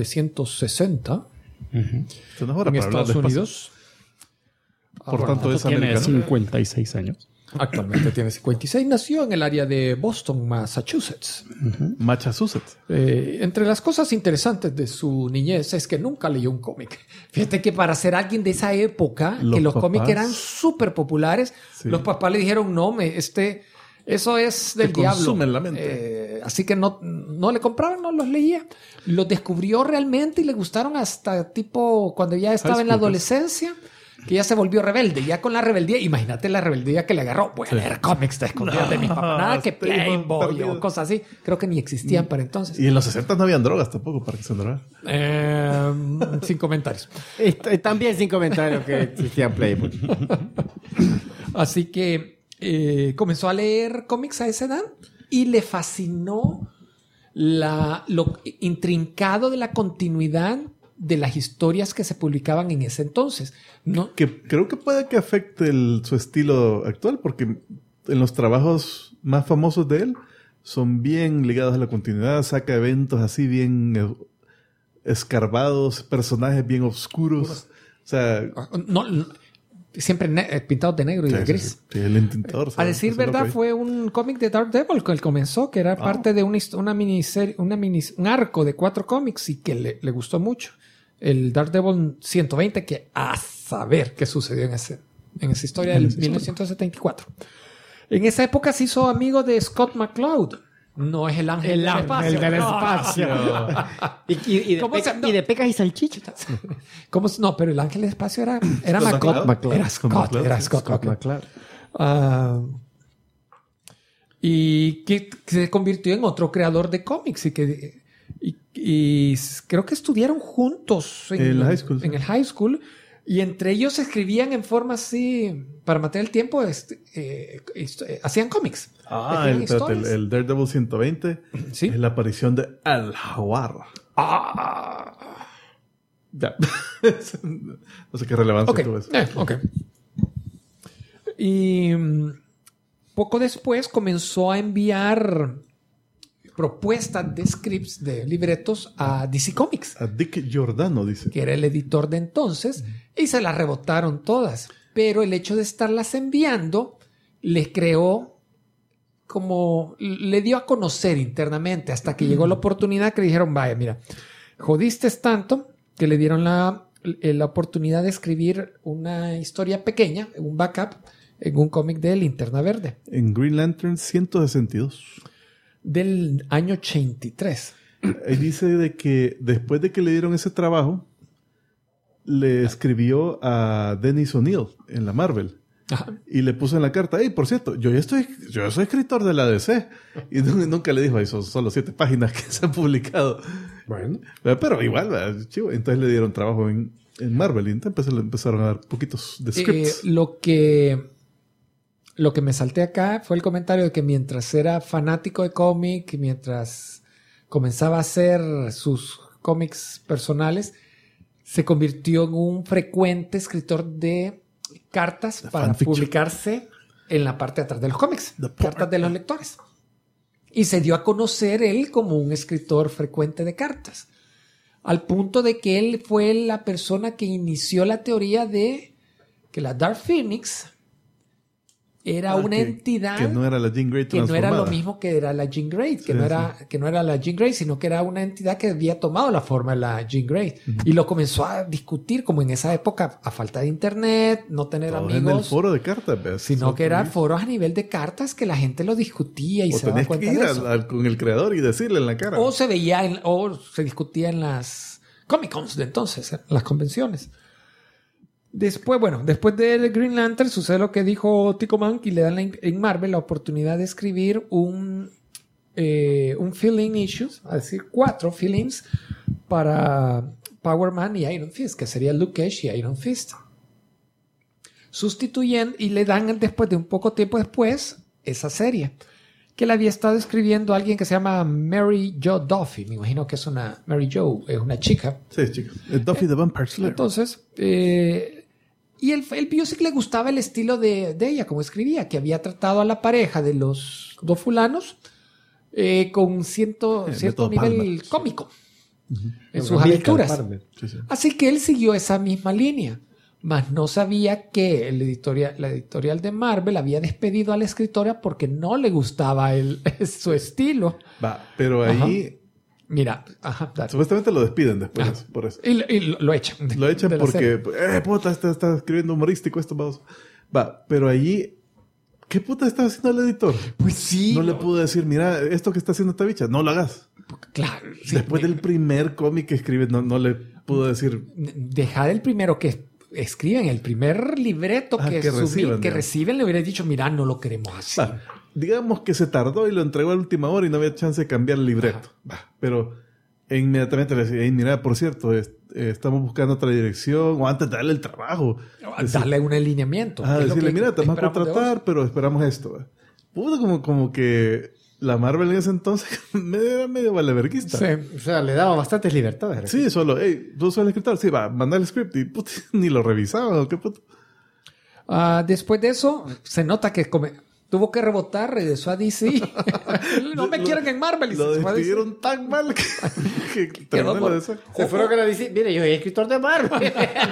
1960 Se nos ahora en para hablar Estados despacio. Unidos. Por tanto, es tiene americano. 56 años. Actualmente tiene 56. Nació en el área de Boston, Massachusetts. Massachusetts. Entre las cosas interesantes de su niñez es que nunca leyó un cómic. Fíjate que para ser alguien de esa época, Los que los papás. cómics eran súper populares, Sí. los papás le dijeron, no, eso es del Te diablo. consumen la mente. Así que no le compraban, no los leía. Los descubrió realmente y le gustaron hasta tipo cuando ya estaba en la school, adolescencia. Que ya se volvió rebelde. Ya con la rebeldía, imagínate la rebeldía que le agarró. Voy a leer cómics de escondidas de mis papás. Nada que estoy Playboy perdido. o cosas así. Creo que ni existían para entonces. Y en los 60 no habían drogas tampoco para que se drogaran. Sin comentarios. También sin comentarios que existían Playboy. Así que comenzó a leer cómics a esa edad y le fascinó lo intrincado de la continuidad de las historias que se publicaban en ese entonces. No, Que creo que puede que afecte su estilo actual, porque en los trabajos más famosos de él son bien ligados a la continuidad, saca eventos así bien escarbados, personajes bien oscuros. O sea, siempre pintados de negro y de gris. sí, el intentador. A decir verdad, fue un cómic de Daredevil que él comenzó, que era parte de una miniserie, un arco de 4 cómics y que le gustó mucho. El Daredevil 120, que a saber qué sucedió en esa historia del 1974. En esa época se hizo amigo de Scott McCloud. No es el ángel del espacio. El del No. espacio. y ¿Cómo se- no? de pecas y salchichas. No, pero el ángel del espacio era Scott McCloud. Era McCloud. Scott McCloud. Claro. Y que se convirtió en otro creador de cómics y Y creo que estudiaron juntos En el high school, en sí. el high school. Y entre ellos escribían en forma así, para matar el tiempo, hacían cómics. Escribían historias. El Daredevil 120 Sí. es la aparición de Al-Jawar. Ya. No sé qué relevancia Ok, tuvo eso. ok. Y poco después comenzó a enviar propuestas de scripts, de libretos a DC Comics, A Dick Giordano, dice. que era el editor de entonces, y se las rebotaron todas. Pero el hecho de estarlas enviando les creó como, le dio a conocer internamente hasta que llegó la oportunidad que le dijeron, vaya, mira, jodiste tanto que le dieron la oportunidad de escribir una historia pequeña, un backup, en un cómic de Linterna Verde, En Green Lantern 162. del año 83. Ahí dice de que después de que le dieron ese trabajo, le escribió a Dennis O'Neil en la Marvel. Ajá. Y le puso en la carta, hey, por cierto, yo soy escritor de la DC. Y nunca le dijo, ahí son solo 7 páginas que se han publicado. Bueno. Pero igual, ¿verdad? Chivo. Entonces le dieron trabajo en Marvel. Y entonces le empezaron a dar poquitos de scripts. Lo que me salté acá fue el comentario de que mientras era fanático de cómic, mientras comenzaba a hacer sus cómics personales, se convirtió en un frecuente escritor de cartas para fanfiction. publicarse en la parte de atrás de los cómics, The cartas de los lectores. Y se dio a conocer él como un escritor frecuente de cartas, al punto de que él fue la persona que inició la teoría de que la Dark Phoenix era una entidad Que no era la Jean Grey que no transformada. era lo mismo que era la Jean Grey, que Sí, no era la Jean Grey, sino que era una entidad que había tomado la forma de la Jean Grey. Y lo comenzó a discutir como en esa época, a falta de internet, no tener Todo en el amigos, foro de cartas, ¿ves? sino que eran foros a nivel de cartas que la gente lo discutía y O se daba tenés que cuenta ir de eso. con el creador y decirle en la cara. O se veía, o se discutía en las Comic Cons de entonces, en las convenciones. Después de Green Lantern sucede lo que dijo Tico Mank y le dan en Marvel la oportunidad de escribir un fill-in issues, es decir, 4 fill-ins para Power Man y Iron Fist, que sería Luke Cage y Iron Fist. Sustituyen y le dan después de un poco tiempo después esa serie que le había estado escribiendo alguien que se llama Mary Jo Duffy. Me imagino que es una Mary Jo, es una chica. Sí, chicos. El Duffy the Vampire Slayer. Entonces, y el vio sí que le gustaba el estilo de ella, como escribía, que había tratado a la pareja de los dos fulanos con cierto método nivel Palmer. cómico en sus Milcar aventuras. Palmer. Sí, sí. Así que él siguió esa misma línea, mas no sabía que la editorial de Marvel había despedido a la escritora porque no le gustaba su estilo. Va, pero ahí Mira, dale. supuestamente lo despiden después por eso. Y lo echan. Lo echan de la serie. porque, puta, está escribiendo humorístico esto, vamos. Va, pero allí, ¿qué puta está haciendo el editor? Pues sí. No le pudo decir, mira, esto que está haciendo esta bicha, no lo hagas. Claro. sí, Después del primer cómic que escribe, no le pudo decir, dejar el primero que escriben, el primer libreto que reciben, le hubiera dicho, mira, no lo queremos así. va, digamos que se tardó y lo entregó a la última hora y no había chance de cambiar el libreto. Va, pero inmediatamente le decía, hey, mira, por cierto, estamos buscando otra dirección, o antes de darle el trabajo. Darle un alineamiento. Ah, Es lo decirle, que mira, te vamos a esperamos de vos. contratar, pero esperamos esto. ¿Va? Puta, como que la Marvel en ese entonces era medio valeverguista. Sí. O sea, le daba bastantes libertades. Sí, solo, hey, tú sos el escritor, sí, va, manda el script y puta, ni lo revisaban, ¿o qué puto? Después de eso, se nota que tuvo que rebotar, regresó a DC. No me quieren en Marvel. Y Lo se fue a DC. despidieron tan mal que terminó por- lo de eso. Se fueron a la DC. Mire, yo soy escritor de Marvel.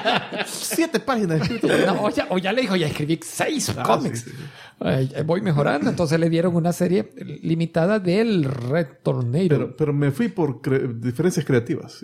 7 páginas escritas. No, o ya le dijo, ya escribí 6 Ah, cómics. sí, sí. Voy mejorando. Entonces le dieron una serie limitada del Red Tornado. Pero me fui por diferencias creativas.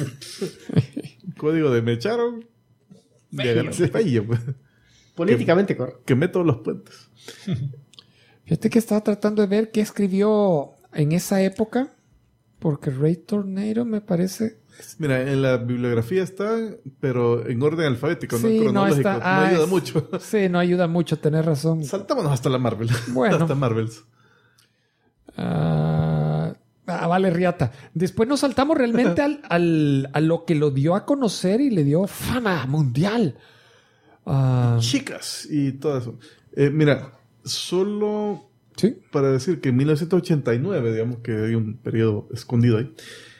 Código de me echaron. Y agarré Bello, pues. Políticamente correcto. Quemé todos los puentes. Fíjate que estaba tratando de ver qué escribió en esa época, porque Red Tornado me parece... Mira, en la bibliografía está, pero en orden alfabético, no Sí, no cronológico. está. No ayuda mucho. Sí, no ayuda mucho, tenés razón. Saltámonos hasta la Marvel. Bueno. Hasta Marvels. Vale, riata. Después nos saltamos realmente a lo que lo dio a conocer y le dio fama mundial. Chicas y todo eso. Mira, solo Sí. para decir que en 1989, digamos que hay un periodo escondido ahí,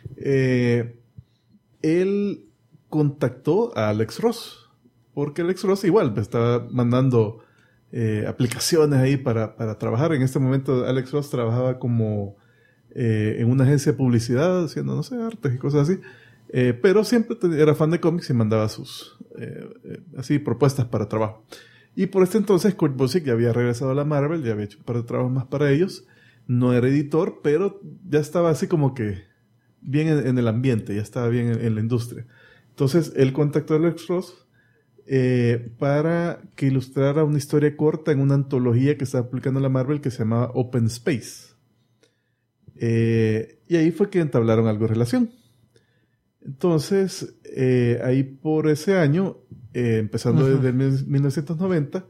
él contactó a Alex Ross, porque Alex Ross igual estaba mandando aplicaciones ahí para trabajar. En este momento Alex Ross trabajaba como en una agencia de publicidad, haciendo, no sé, artes y cosas así, pero siempre era fan de cómics y mandaba sus así propuestas para trabajo. Y por este entonces Kurt Busiek ya había regresado a la Marvel, ya había hecho un par de trabajos más para ellos. No era editor, pero ya estaba así como que bien en el ambiente, ya estaba bien en la industria. Entonces él contactó a Alex Ross para que ilustrara una historia corta en una antología que estaba publicando la Marvel que se llamaba Open Space. Y ahí fue que entablaron algo de relación. Entonces, ahí por ese año, empezando desde 1990,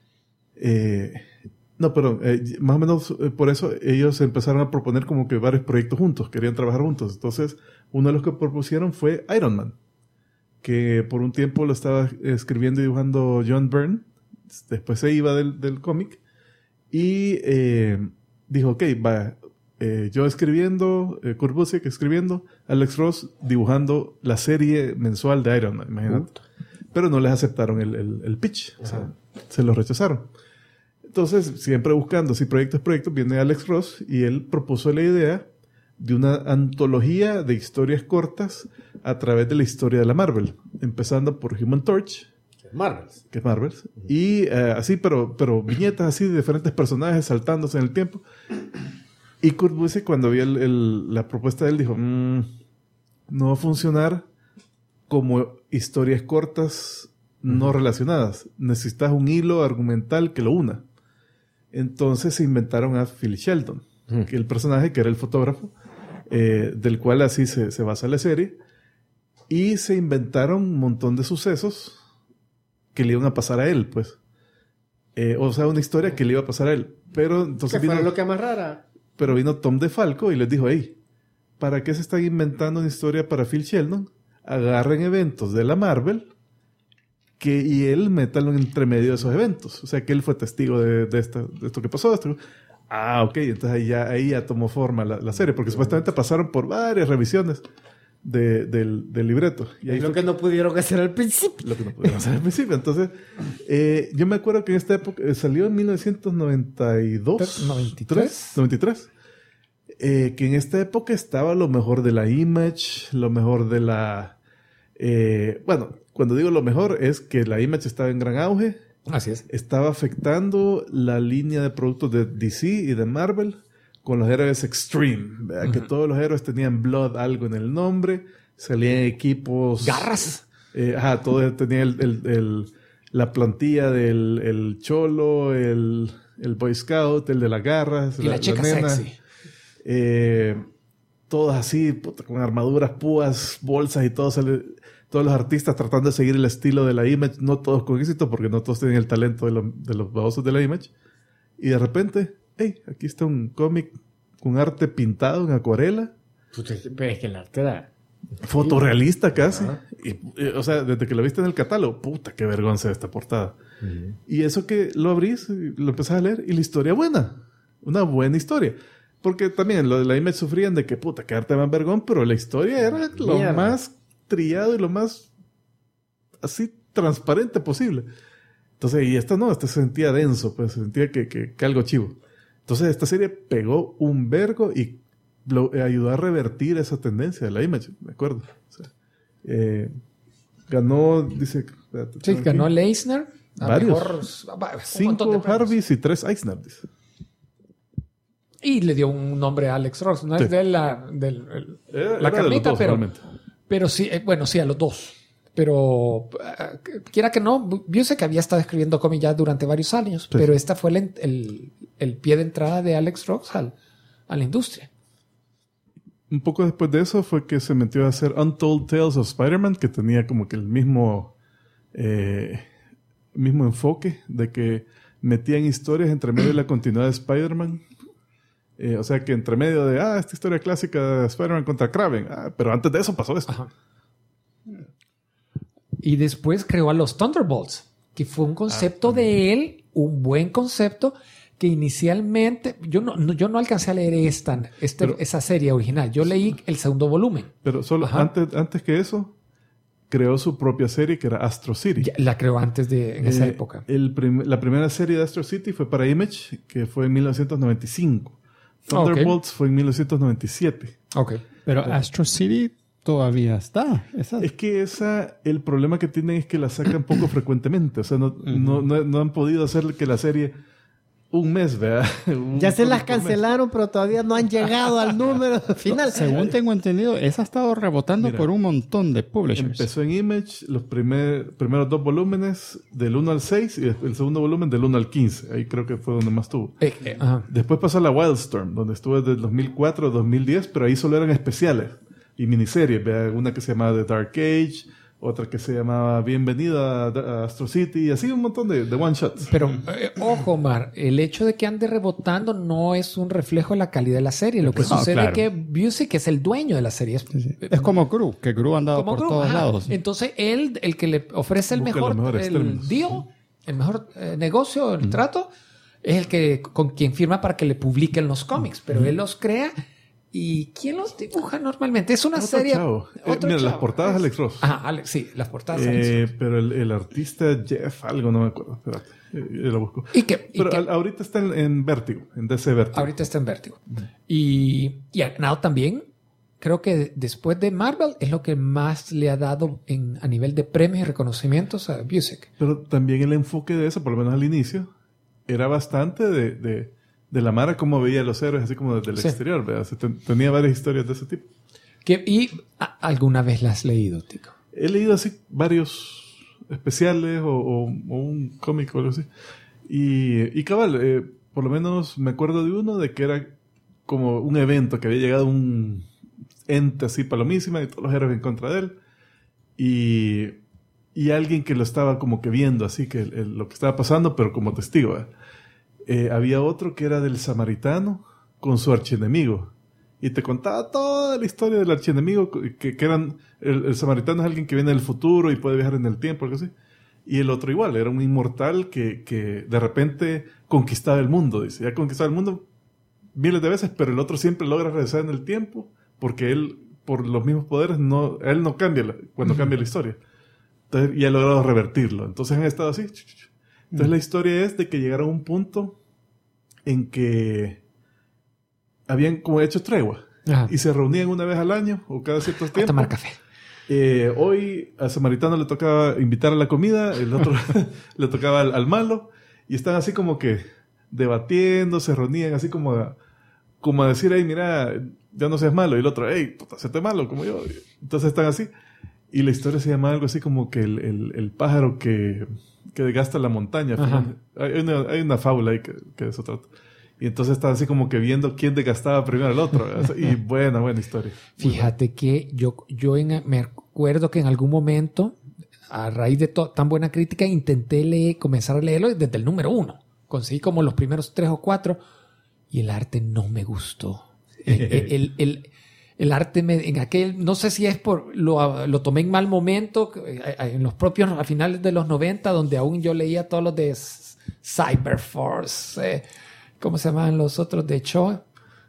más o menos por eso ellos empezaron a proponer como que varios proyectos juntos, querían trabajar juntos. Entonces, uno de los que propusieron fue Iron Man, que por un tiempo lo estaba escribiendo y dibujando John Byrne, después se iba del cómic, y dijo, ok, va, yo escribiendo, Kurt Busiek escribiendo, Alex Ross dibujando la serie mensual de Iron Man, imagínate. Pero no les aceptaron el pitch, o sea, se lo rechazaron. Entonces, siempre buscando así proyectos, viene Alex Ross y él propuso la idea de una antología de historias cortas a través de la historia de la Marvel, empezando por Human Torch, que es Marvel, y así, pero viñetas así de diferentes personajes saltándose en el tiempo. Y Kurt Busiek, cuando vio la propuesta de él, dijo, no va a funcionar como historias cortas no relacionadas. Necesitas un hilo argumental que lo una. Entonces se inventaron a Phil Sheldon, que el personaje que era el fotógrafo, del cual así se basa la serie. Y se inventaron un montón de sucesos que le iban a pasar a él, pues. O sea, una historia que le iba a pasar a él. Pero entonces ¿Qué fue lo que amarrara? Pero vino Tom DeFalco y les dijo, hey, ¿para qué se están inventando una historia para Phil Sheldon? Agarren eventos de la Marvel y él métalo entre medio de esos eventos. O sea, que él fue testigo de esto que pasó. Ok, entonces ahí ya tomó forma la serie, porque supuestamente pasaron por varias revisiones del libreto. Y ahí lo que no pudieron hacer al principio. Lo que no pudieron hacer al principio. Entonces, yo me acuerdo que en esta época salió en 1992. 93. Que en esta época estaba lo mejor de la Image, lo mejor de la... bueno, cuando digo lo mejor es que la Image estaba en gran auge. Así es. Estaba afectando la línea de productos de DC y de Marvel con los héroes Extreme. Que todos los héroes tenían Blood algo en el nombre. Salían equipos... Garras. Todos tenían la plantilla del el Cholo, el Boy Scout, el de las garras. Y la chica nena. sexy. Todos así, con armaduras, púas, bolsas y todo. Todos los artistas tratando de seguir el estilo de la Image. No todos con éxito, porque no todos tienen el talento de los babosos de la Image. Y de repente, hey, aquí está un cómic con arte pintado en acuarela. Pero es que el arte era... fotorrealista casi. O sea, desde que lo viste en el catálogo, puta, qué vergüenza esta portada. Y eso que lo abrís, lo empezás a leer, y la historia buena. Una buena historia. Porque también lo de la Image sufrían de que, puta, qué arte más vergón, pero la historia era lo más trillado y lo más así transparente posible. Entonces, y esta se sentía denso, pues se sentía que algo chivo. Entonces, esta serie pegó un vergo y ayudó a revertir esa tendencia de la Image, me acuerdo. O sea, ganó, dice... Sí, ganó Leisner. Varios. 5 Harveys y 3 Eisner, dice. Y le dio un nombre a Alex Ross. No es de la carnita, pero sí, bueno, sí, a los dos. Pero quiera que no, yo sé que había estado escribiendo cómic ya durante varios años, sí. Pero esta fue el pie de entrada de Alex Ross a la industria. Un poco después de eso fue que se metió a hacer Untold Tales of Spider-Man, que tenía como que el mismo enfoque de que metían historias entre medio de la continuidad de Spider-Man. O sea que entre medio de, esta historia clásica de Spider-Man contra Kraven. Pero antes de eso pasó esto. Ajá. Y después creó a los Thunderbolts, que fue un concepto de él, un buen concepto, que inicialmente... Yo no alcancé a leer esa serie original. Yo leí el segundo volumen. Pero solo antes que eso, creó su propia serie que era Astro City. Ya, la creó antes en esa época. La primera serie de Astro City fue para Image, que fue en 1995. Thunderbolts fue en 1997. Ok. Pero Astro City todavía está. Es que el problema que tienen es que la sacan poco frecuentemente. O sea, no han podido hacer que la serie un mes, ¿verdad? Ya se las cancelaron, pero todavía no han llegado al número final. Según tengo entendido, esa ha estado rebotando por un montón de publishers. Empezó en Image los primeros 2 volúmenes del 1 al 6 y el segundo volumen del 1 al 15. Ahí creo que fue donde más estuvo. Después pasó a la Wildstorm, donde estuvo desde el 2004 a 2010, pero ahí solo eran especiales y miniseries. ¿Verdad? Una que se llamaba The Dark Age, otra que se llamaba Bienvenida a Astro City, y así un montón de one-shots. Pero, ojo, Omar, el hecho de que ande rebotando no es un reflejo de la calidad de la serie. Lo que sucede es que Busiek es el dueño de la serie. Es como Gru, que Gru ha andado por todos lados. Entonces, él, el que le ofrece el mejor deal, el mejor negocio, el trato, es el que con quien firma para que le publiquen los cómics. Pero él los crea. ¿Y quién los dibuja normalmente? Es una serie... Mira, las portadas Alex Ross. Alex, sí, las portadas Alex Ross. Pero el artista Jeff algo, no me acuerdo. Espérate, yo lo busco. Pero ahorita está en Vértigo, en DC Vértigo. Ahorita está en Vértigo. Y ha ganado también, creo que después de Marvel, es lo que más le ha dado a nivel de premios y reconocimientos a Busiek. Pero también el enfoque de eso, por lo menos al inicio, era bastante de la Mara como veía a los héroes, así como desde el exterior, ¿verdad? Tenía varias historias de ese tipo. ¿Y alguna vez la has leído, Tico? He leído así varios especiales o un cómic o algo así. Y cabal, por lo menos me acuerdo de uno de que era como un evento, que había llegado un ente así palomísima y todos los héroes en contra de él. Y alguien que lo estaba como que viendo así, que lo que estaba pasando, pero como testigo, ¿verdad? Había otro que era del samaritano con su archienemigo. Y te contaba toda la historia del archienemigo, que eran... El samaritano es alguien que viene del futuro y puede viajar en el tiempo, algo así. Y el otro igual, era un inmortal que de repente conquistaba el mundo, dice. Ya conquistaba el mundo miles de veces, pero el otro siempre logra regresar en el tiempo, porque él, por los mismos poderes, él no cambia cuando cambia la historia. Entonces, y ha logrado revertirlo. Entonces han estado así... Entonces la historia es de que llegaron a un punto en que habían como hecho tregua. Y se reunían una vez al año o cada cierto tiempo. A tomar café. Hoy al samaritano le tocaba invitar a la comida, el otro le tocaba al malo, y están así como que debatiendo, se reunían así como a decir, hey, mira, ya no seas malo, y el otro, hey, hacete malo como yo. Entonces están así. Y la historia se llama algo así como que el pájaro que desgasta la montaña. Hay una fábula ahí que de eso trata. Y entonces están así como que viendo quién desgastaba primero al otro. Y buena historia. Fíjate que yo me acuerdo que en algún momento, a raíz de tan buena crítica, intenté comenzar a leerlo desde el número 1. Conseguí como los primeros 3 o 4 y el arte no me gustó. El arte en aquel, no sé si es lo tomé en mal momento, en los propios, a finales de los 90, donde aún yo leía todos los de Cyberforce, ¿cómo se llamaban los otros de Cho?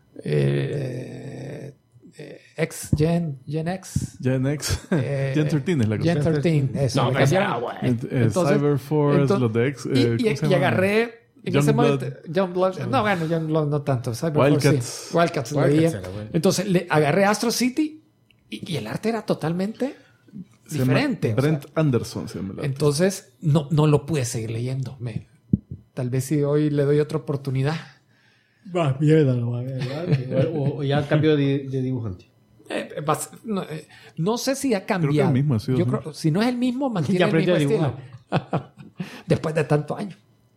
Gen X. Gen 13 es la cosa. Gen 13, eso. No, Cyberforce, los de X. Y agarré... En ese momento, Youngblood, Youngblood no tanto. Wildcats leía. Entonces agarré Astro City y el arte era totalmente diferente. Brent Anderson se llama. Entonces no lo pude seguir leyendo. Tal vez si hoy le doy otra oportunidad. Mierda, o ya cambió de dibujante. No sé si ha cambiado. Creo que el mismo ha sido, yo creo, si no es el mismo, mantiene el mismo estilo. Después de tantos años.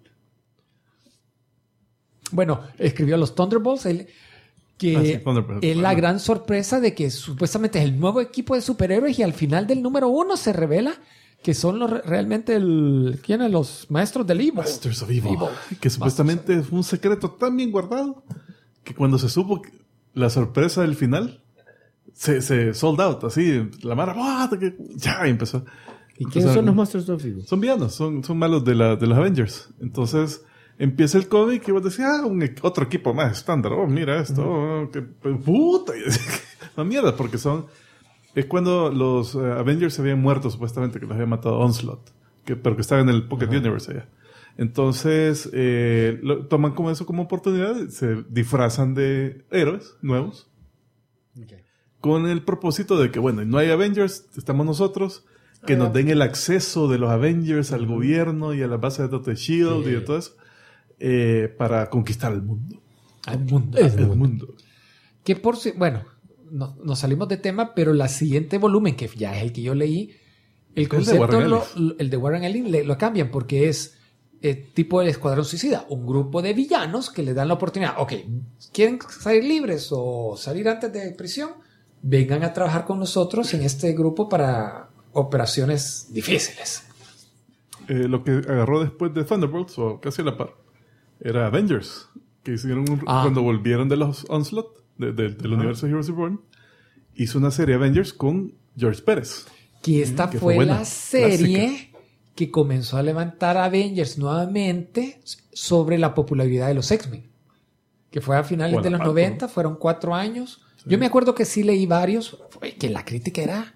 Bueno, escribió los Thunderbolts, Thunderbolts, es la gran sorpresa de que supuestamente es el nuevo equipo de superhéroes y al final del número 1 se revela que son realmente ¿quiénes? Los maestros del Evil. Masters of Evil. Que supuestamente fue un secreto tan bien guardado que cuando se supo la sorpresa del final, se sold out, así, la mara, ya empezó. ¿Y quiénes son los Masters of Evil? Son villanos, son malos de los Avengers. Entonces, empieza el cómic y vos decís, otro equipo más estándar. Oh, mira esto, qué puta. No, mierda, porque es cuando los Avengers se habían muerto, supuestamente, que los había matado Onslaught. Pero que estaban en el Pocket Universe allá. Entonces, toman como eso como oportunidad, se disfrazan de héroes nuevos. Okay. Con el propósito de que, bueno, no hay Avengers, estamos nosotros, que nos den el acceso de los Avengers al gobierno y a la base de datos de S.H.I.E.L.D. y de todo eso, para conquistar el mundo. El mundo. Que bueno, nos salimos de tema, pero la siguiente volumen, que ya es el que yo leí, el concepto, el de Warren Ellis, lo cambian porque es tipo el Escuadrón Suicida, un grupo de villanos que le dan la oportunidad. Ok, ¿quieren salir libres o salir antes de prisión? Vengan a trabajar con nosotros en este grupo para operaciones difíciles. Lo que agarró después de Thunderbolts, o casi a la par, era Avengers, que hicieron cuando volvieron de los Onslaught, del universo Heroes Reborn, hizo una serie Avengers con George Pérez. Que esta fue la serie clásica, que comenzó a levantar Avengers nuevamente sobre la popularidad de los X-Men. Que fue a finales de los 90, fueron 4 años. Sí. Yo me acuerdo que sí leí varios, que la crítica era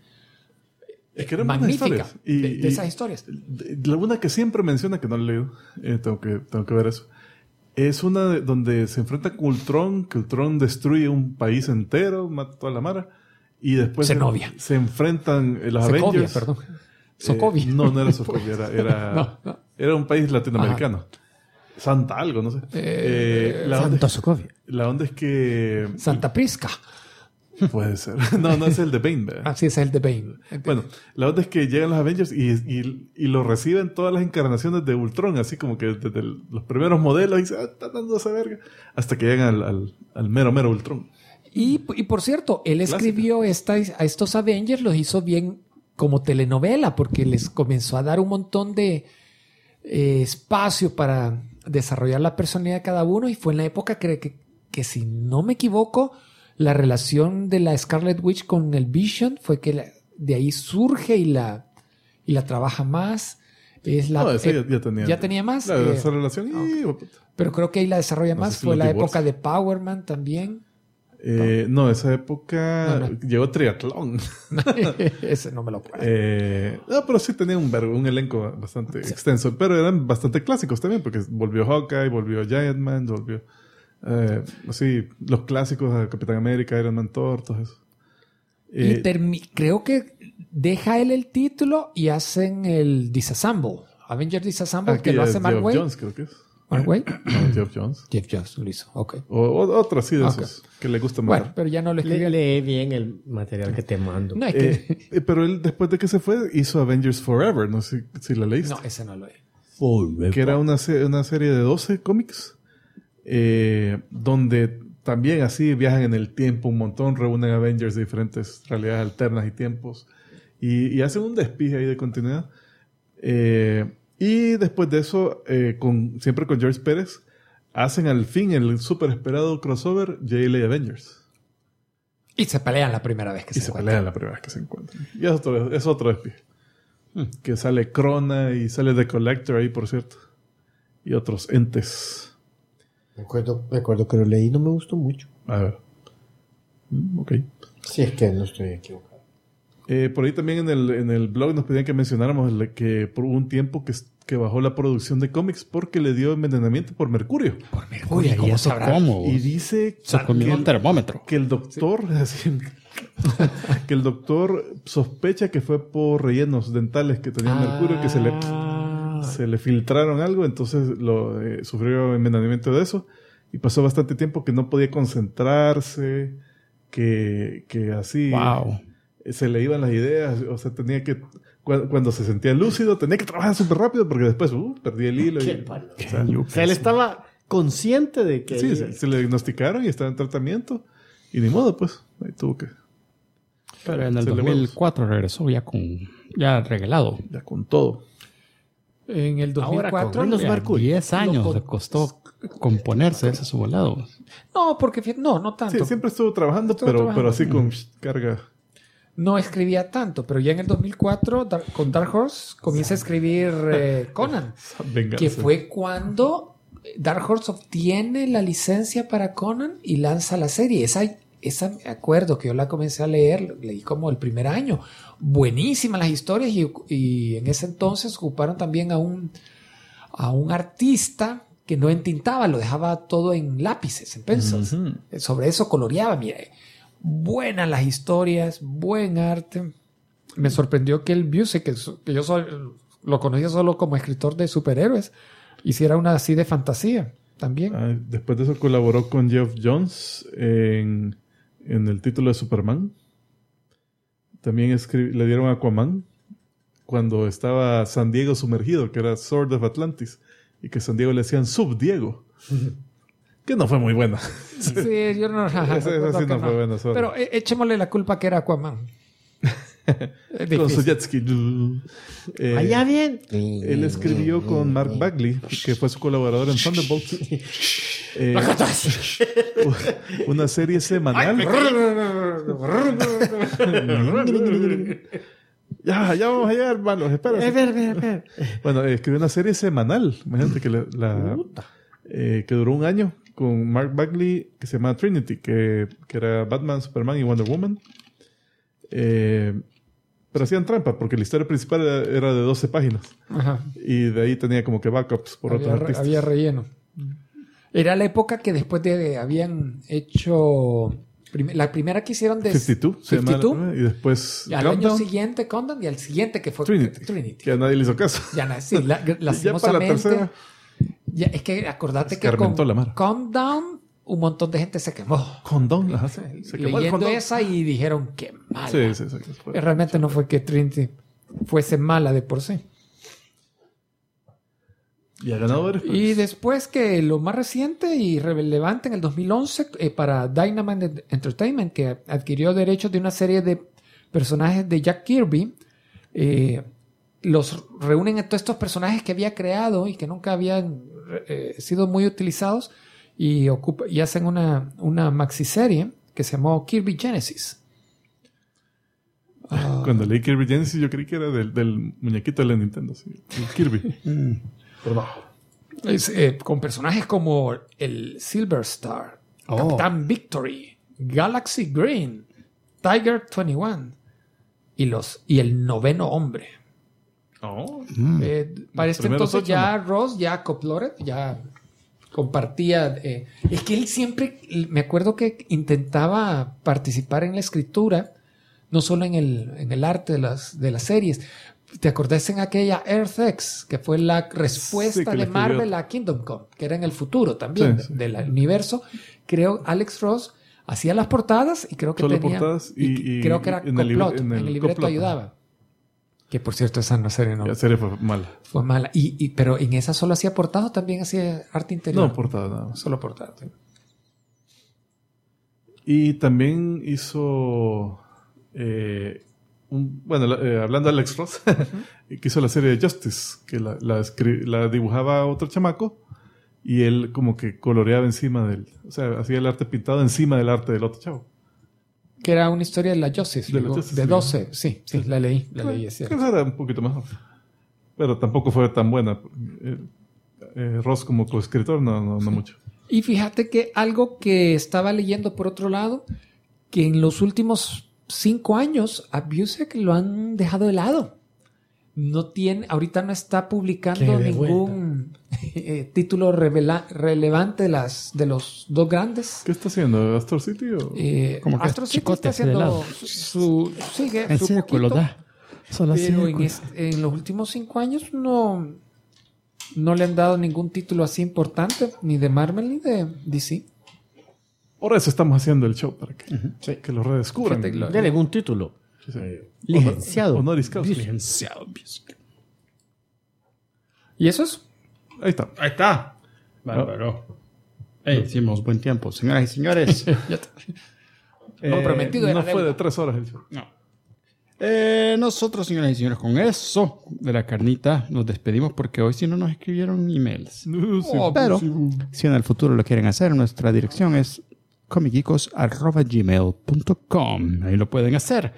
magnífica de esas historias. Una que siempre menciona, que no he leído, tengo que ver eso, es una donde se enfrenta con Ultron, que Ultron destruye un país entero, mata toda la mara, y después se enfrentan los Avengers. Perdón. Sokovia. No era Sokovia, era un país latinoamericano. Ajá. Santa algo, no sé. Santa Sokovia. La onda es que... Santa Prisca. Puede ser. No es el de Bane, ¿verdad? Sí, es el de Bane. Bueno, la onda es que llegan los Avengers y lo reciben todas las encarnaciones de Ultron, así como que desde los primeros modelos, y están dando esa verga, hasta que llegan al mero Ultron. Y por cierto, él escribió a estos Avengers, los hizo bien como telenovela, porque les comenzó a dar un montón de espacio para desarrollar la personalidad de cada uno, y fue en la época que si no me equivoco, la relación de la Scarlet Witch con el Vision fue que de ahí surge y la trabaja más. Ya tenía más. Esa relación. Pero creo que ahí la desarrolla más. Fue la época de Power Man también. Esa época llegó Triatlón. Ese no me lo acuerdo. Pero sí tenía un elenco bastante extenso. Pero eran bastante clásicos también, porque volvió Hawkeye, volvió Giant Man, volvió los clásicos de Capitán América, Iron Man, Thor, todo eso. Y creo que deja él el título y hacen el Disassemble. Avengers Disassemble, que lo hace Mark Waid. Jones, creo que es. ¿Mark Waid? No, Jeff Jones. Jeff Jones lo hizo, ok. O otro así de esos que le gusta más. Bueno, pero ya no lo escribió. Lee bien el material que te mando. No, pero él, después de que se fue, hizo Avengers Forever. No sé si la leíste. No, ese no lo leí. Forever. Que era una serie de 12 cómics. Donde también así viajan en el tiempo un montón, reúnen Avengers de diferentes realidades alternas y tiempos, y hacen un despige ahí de continuidad. Y después de eso, siempre con George Pérez, hacen al fin el súper esperado crossover JLA Avengers. Y se pelean la primera vez que se encuentran. Y es otro despige. Que sale Krona y sale The Collector ahí, por cierto. Y otros entes. Me acuerdo que lo leí, no me gustó mucho. A ver. Ok. Sí, es que no estoy equivocado. Por ahí también en el blog nos pedían que mencionáramos que por un tiempo que bajó la producción de cómics porque le dio envenenamiento por mercurio. Por mercurio, ¿cómo sabrá? Y dice se comió un termómetro. Que el doctor que el doctor sospecha que fue por rellenos dentales que tenían mercurio, que se le filtraron algo, entonces sufrió envenenamiento de eso y pasó bastante tiempo que no podía concentrarse, que así se le iban las ideas, o sea, tenía que cuando se sentía lúcido tenía que trabajar súper rápido porque después perdía el hilo. O sea, él estaba consciente de que... Sí, se le diagnosticaron y estaba en tratamiento y ni modo, pues ahí tuvo que... Pero en el 2004 regresó ya regalado. Ya con todo. En el Ahora 2004. con Windows Ya, Mercury. 10 años Lo- le costó componerse ese su volado. No, porque no tanto. Sí, siempre estuvo trabajando, Estuvo pero trabajando. así con carga. No escribía tanto, pero ya en el 2004 con Dark Horse comienza a escribir Conan, Venganza. que fue cuando Dark Horse obtiene la licencia para Conan y lanza la serie. Esa me acuerdo que yo la comencé a leer, leí como el primer año. Buenísimas las historias y en ese entonces ocuparon también a un artista que no entintaba, lo dejaba todo en lápices, en pencils. Sobre eso coloreaba, mire. Buenas las historias, buen arte. Me sorprendió que el Busey, que yo lo conocía solo como escritor de superhéroes, hiciera una así de fantasía también. Después de eso colaboró con Geoff Johns en el título de Superman. También le dieron Aquaman cuando estaba San Diego sumergido, que era Sword of Atlantis, y que San Diego le decían Sub-Diego. Que no fue muy buena. Sí, yo no. Esa recuerdo sí que no fue buena, sorry. Pero echémosle la culpa que era Aquaman. Es Con su difícil. jet ski. Allá bien. Él escribió con Mark Bagley, que fue su colaborador en Thunderbolts, una serie semanal. Ya vamos a llegar, hermanos. Espera. Bueno, escribió una serie semanal. Imagínate que que duró un año con Mark Bagley, que se llama Trinity, que era Batman, Superman y Wonder Woman. Pero hacían trampa, porque la historia principal era de 12 páginas. Ajá. Y de ahí tenía como que backups por otros artistas. Había relleno. Era la época que después de habían hecho la primera que hicieron de 52, se llama la 52, primera, y después y al año Countdown, siguiente Countdown y al siguiente que fue Trinity, que a nadie le hizo caso. Ya, sí, Y ya para la lastimosamente. tercera Ya, es que acordate que escarmentó con la mar. Countdown un montón de gente se quemó. Condón, ajá, se quemó el Leyendo condón. esa y dijeron que mala. Sí. Realmente no fue que Trinity fuese mala de por sí. Y a ganadores. pues. Y después que lo más reciente y relevante en el 2011 para Dynamite Entertainment, que adquirió derechos de una serie de personajes de Jack Kirby, los reúnen a todos estos personajes que había creado y que nunca habían sido muy utilizados y hacen una maxiserie que se llamó Kirby Genesis. Cuando leí Kirby Genesis yo creí que era del muñequito de la Nintendo. Sí. El Kirby. Con personajes como el Silver Star, Capitán Victory, Galaxy Green, Tiger 21 y el noveno hombre. Para este primeros entonces 8, ya Ross, ya Coploret, ya compartía. Es que él siempre, me acuerdo que intentaba participar en la escritura, no solo en el arte de las series. ¿Te acordás en aquella Earth X, que fue la respuesta que de le Marvel escribió. a Kingdom Come, que era en el futuro también Sí. del universo? Creo Alex Ross hacía las portadas y creo que Solo tenía portadas y creo que era en el complot, en el libreto complot. ayudaba. Que por cierto esa serie no La serie fue mala. fue mala. Pero en esa solo hacía portadas o también hacía arte interior. No, portada nada más. Solo portadas. Y también hizo... hablando de Alex Ross, que hizo la serie de Justice, que la dibujaba otro chamaco y él como que coloreaba encima del... O sea, hacía el arte pintado encima del arte del otro chavo. Que era una historia de la Justice. De la League, Justice de League. 12. Sí, la leí. Es Que cierto. esa era un poquito mejor. Pero tampoco fue tan buena. Ross como coescritor, no mucho. Y fíjate que algo que estaba leyendo por otro lado, que en los últimos 5 años a Busek lo han dejado de lado. Ahorita no está publicando Qué de ningún título relevante de los dos grandes. ¿Qué está haciendo? ¿Astor City o...? Como que Astro City chicote está hacia de haciendo lado. sigue El su círculo poquito, da. Solo pero círculo. en los últimos 5 años no le han dado ningún título así importante, ni de Marvel ni de DC. Por eso estamos haciendo el show, para que lo redescubran. Fíjate, lo- Dele un título. Sí, sí. Licenciado. Honoris causa. Licenciado. ¿Y eso es? Ahí está. Ahí está. Bárbaro. Hicimos buen tiempo. Señoras y señores. Lo prometido era no fue deuda. de 3 horas el show. No. Nosotros, señoras y señores, con eso de la carnita nos despedimos porque hoy sí no nos escribieron emails. Pero si en el futuro lo quieren hacer, nuestra dirección es comicgeekos@gmail.com. Ahí lo pueden hacer.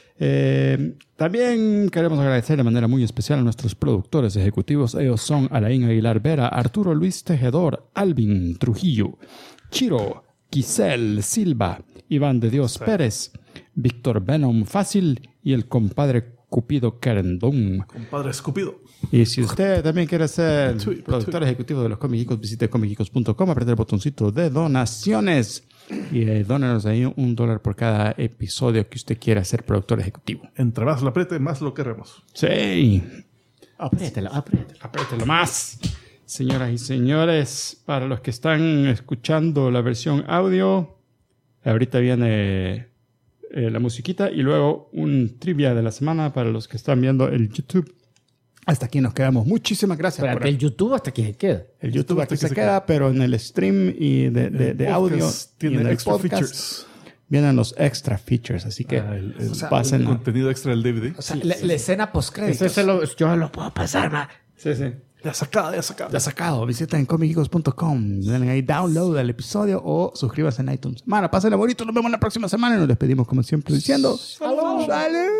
También queremos agradecer de manera muy especial a nuestros productores ejecutivos. Ellos son Alain Aguilar Vera, Arturo Luis Tejedor, Alvin Trujillo, Chiro, Giselle Silva, Iván de Dios Pérez, Víctor Venom Fácil y el compadre Cupido Querendón. Compadre escupido. Y si usted también quiere ser productor ejecutivo de los Comic Geekos, visite comicgeekos.com, apriete el botoncito de donaciones y dónenos ahí $1 por cada episodio que usted quiera ser productor ejecutivo. Entre más lo apriete, más lo queremos. Sí. Apriételo. Apriételo más. Señoras y señores, para los que están escuchando la versión audio, ahorita viene la musiquita y luego un trivia de la semana para los que están viendo el YouTube. Hasta aquí nos quedamos. Muchísimas gracias. Espérate, el YouTube hasta que se queda. El YouTube aquí se queda, pero en el stream y de audio tiene y en el extra podcast features. vienen los extra features. Así que El pasen. contenido extra del DVD. O sea, la escena post-créditos. Yo lo puedo pasar, ma. Sí, sí. Ya sacado. Ya sacado. Visiten comicgeekos.com. Denle ahí download al episodio o suscríbanse en iTunes. Mano, pásenle bonito. Nos vemos la próxima semana y nos despedimos como siempre diciendo ¡Salud! ¡Salud!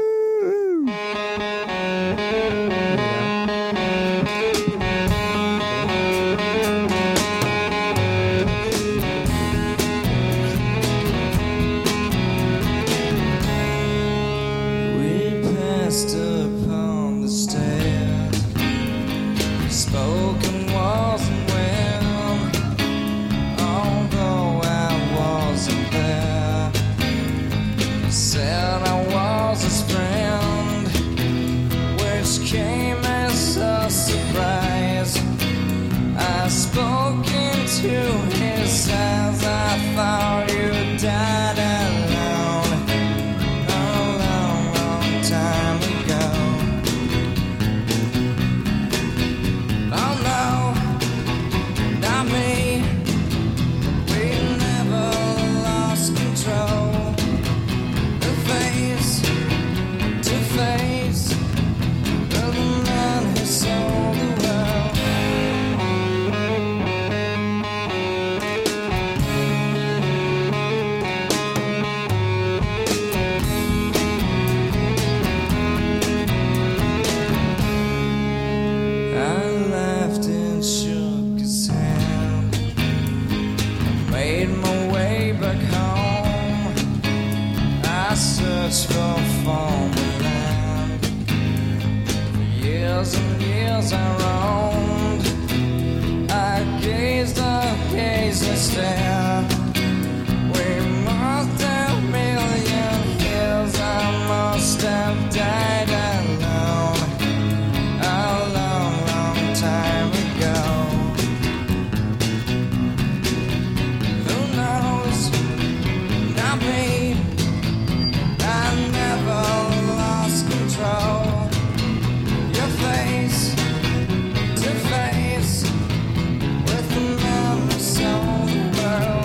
We passed upon the stair, spoken wasn't well, although I wasn't there. Said I was his friend, which came as a surprise. I spoke into his eyes, I thought you died alone a long, long time ago. Oh no, not me. We never lost control. Face to face with the man who sold the world. I laughed and shook his hand. I made my way back home. I searched for former land. For years and years I roamed. I gazed and stared. We must have million years. I must have died alone a long, long time ago. Who knows? Not me. I never lost control. Your face to face with the man who sold the world.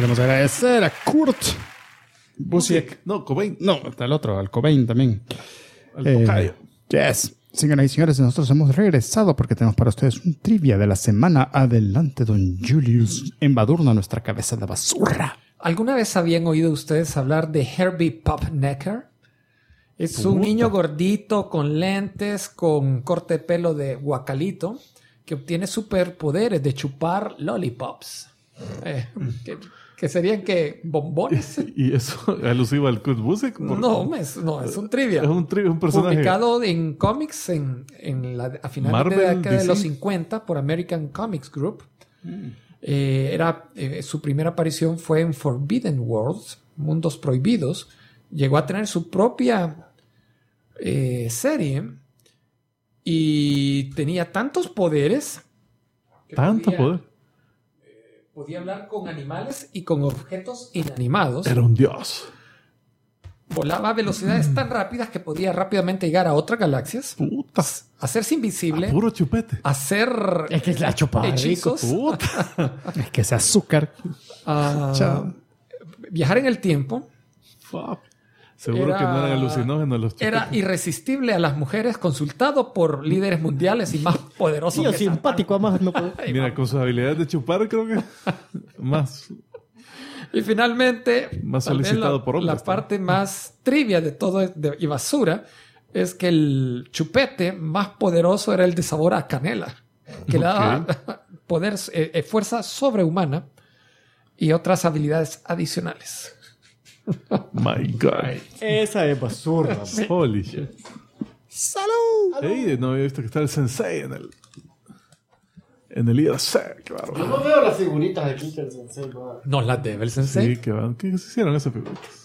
Queremos agradecer a Kurt Busiek. No, Cobain. No, está el otro, al Cobain también. Al tocayo. Yes. Señoras y señores, nosotros hemos regresado porque tenemos para ustedes un trivia de la semana. Adelante, don Julius. Embadurna nuestra cabeza de basura. ¿Alguna vez habían oído ustedes hablar de Herbie Popnecker? Es un niño gordito con lentes, con corte de pelo de guacalito, que obtiene superpoderes de chupar lollipops. Que serían que bombones. ¿Y eso alusivo al Kurt Busiek? No, es un trivia. Es un personaje. Publicado en cómics a finales Marvel, de la década de DC. los 50 por American Comics Group. Su primera aparición fue en Forbidden Worlds, Mundos Prohibidos. Llegó a tener su propia serie y tenía tantos poderes. Tanto poder. Podía hablar con animales y con objetos inanimados. Era un dios. Volaba a velocidades tan rápidas que podía rápidamente llegar a otras galaxias. Puta. Hacerse invisible. Puro chupete. Hacer Es que es la chupada. hechizos. Puta. Es que es azúcar. Chao. Viajar en el tiempo. Fuck. Seguro Era- que no eran alucinógenos los chupetes. Era irresistible a las mujeres, consultado por líderes mundiales y más poderosos. Sí, o que simpático, además. No puedo. Mira, con sus habilidades de chupar, creo que más. Y finalmente, Más tal vez solicitado por hombres, la parte más trivia de todo y basura es que el chupete más poderoso era el de sabor a canela, que le daba poder, fuerza sobrehumana y otras habilidades adicionales. My God. Esa es basura. Holy shit. ¡Salud! Hey, no había visto que está el sensei en el IRC. Qué bárbaro. No veo las figuritas aquí que el sensei va. No las debe el sensei. Sí, qué bárbaro. ¿Qué se hicieron esas figuritas?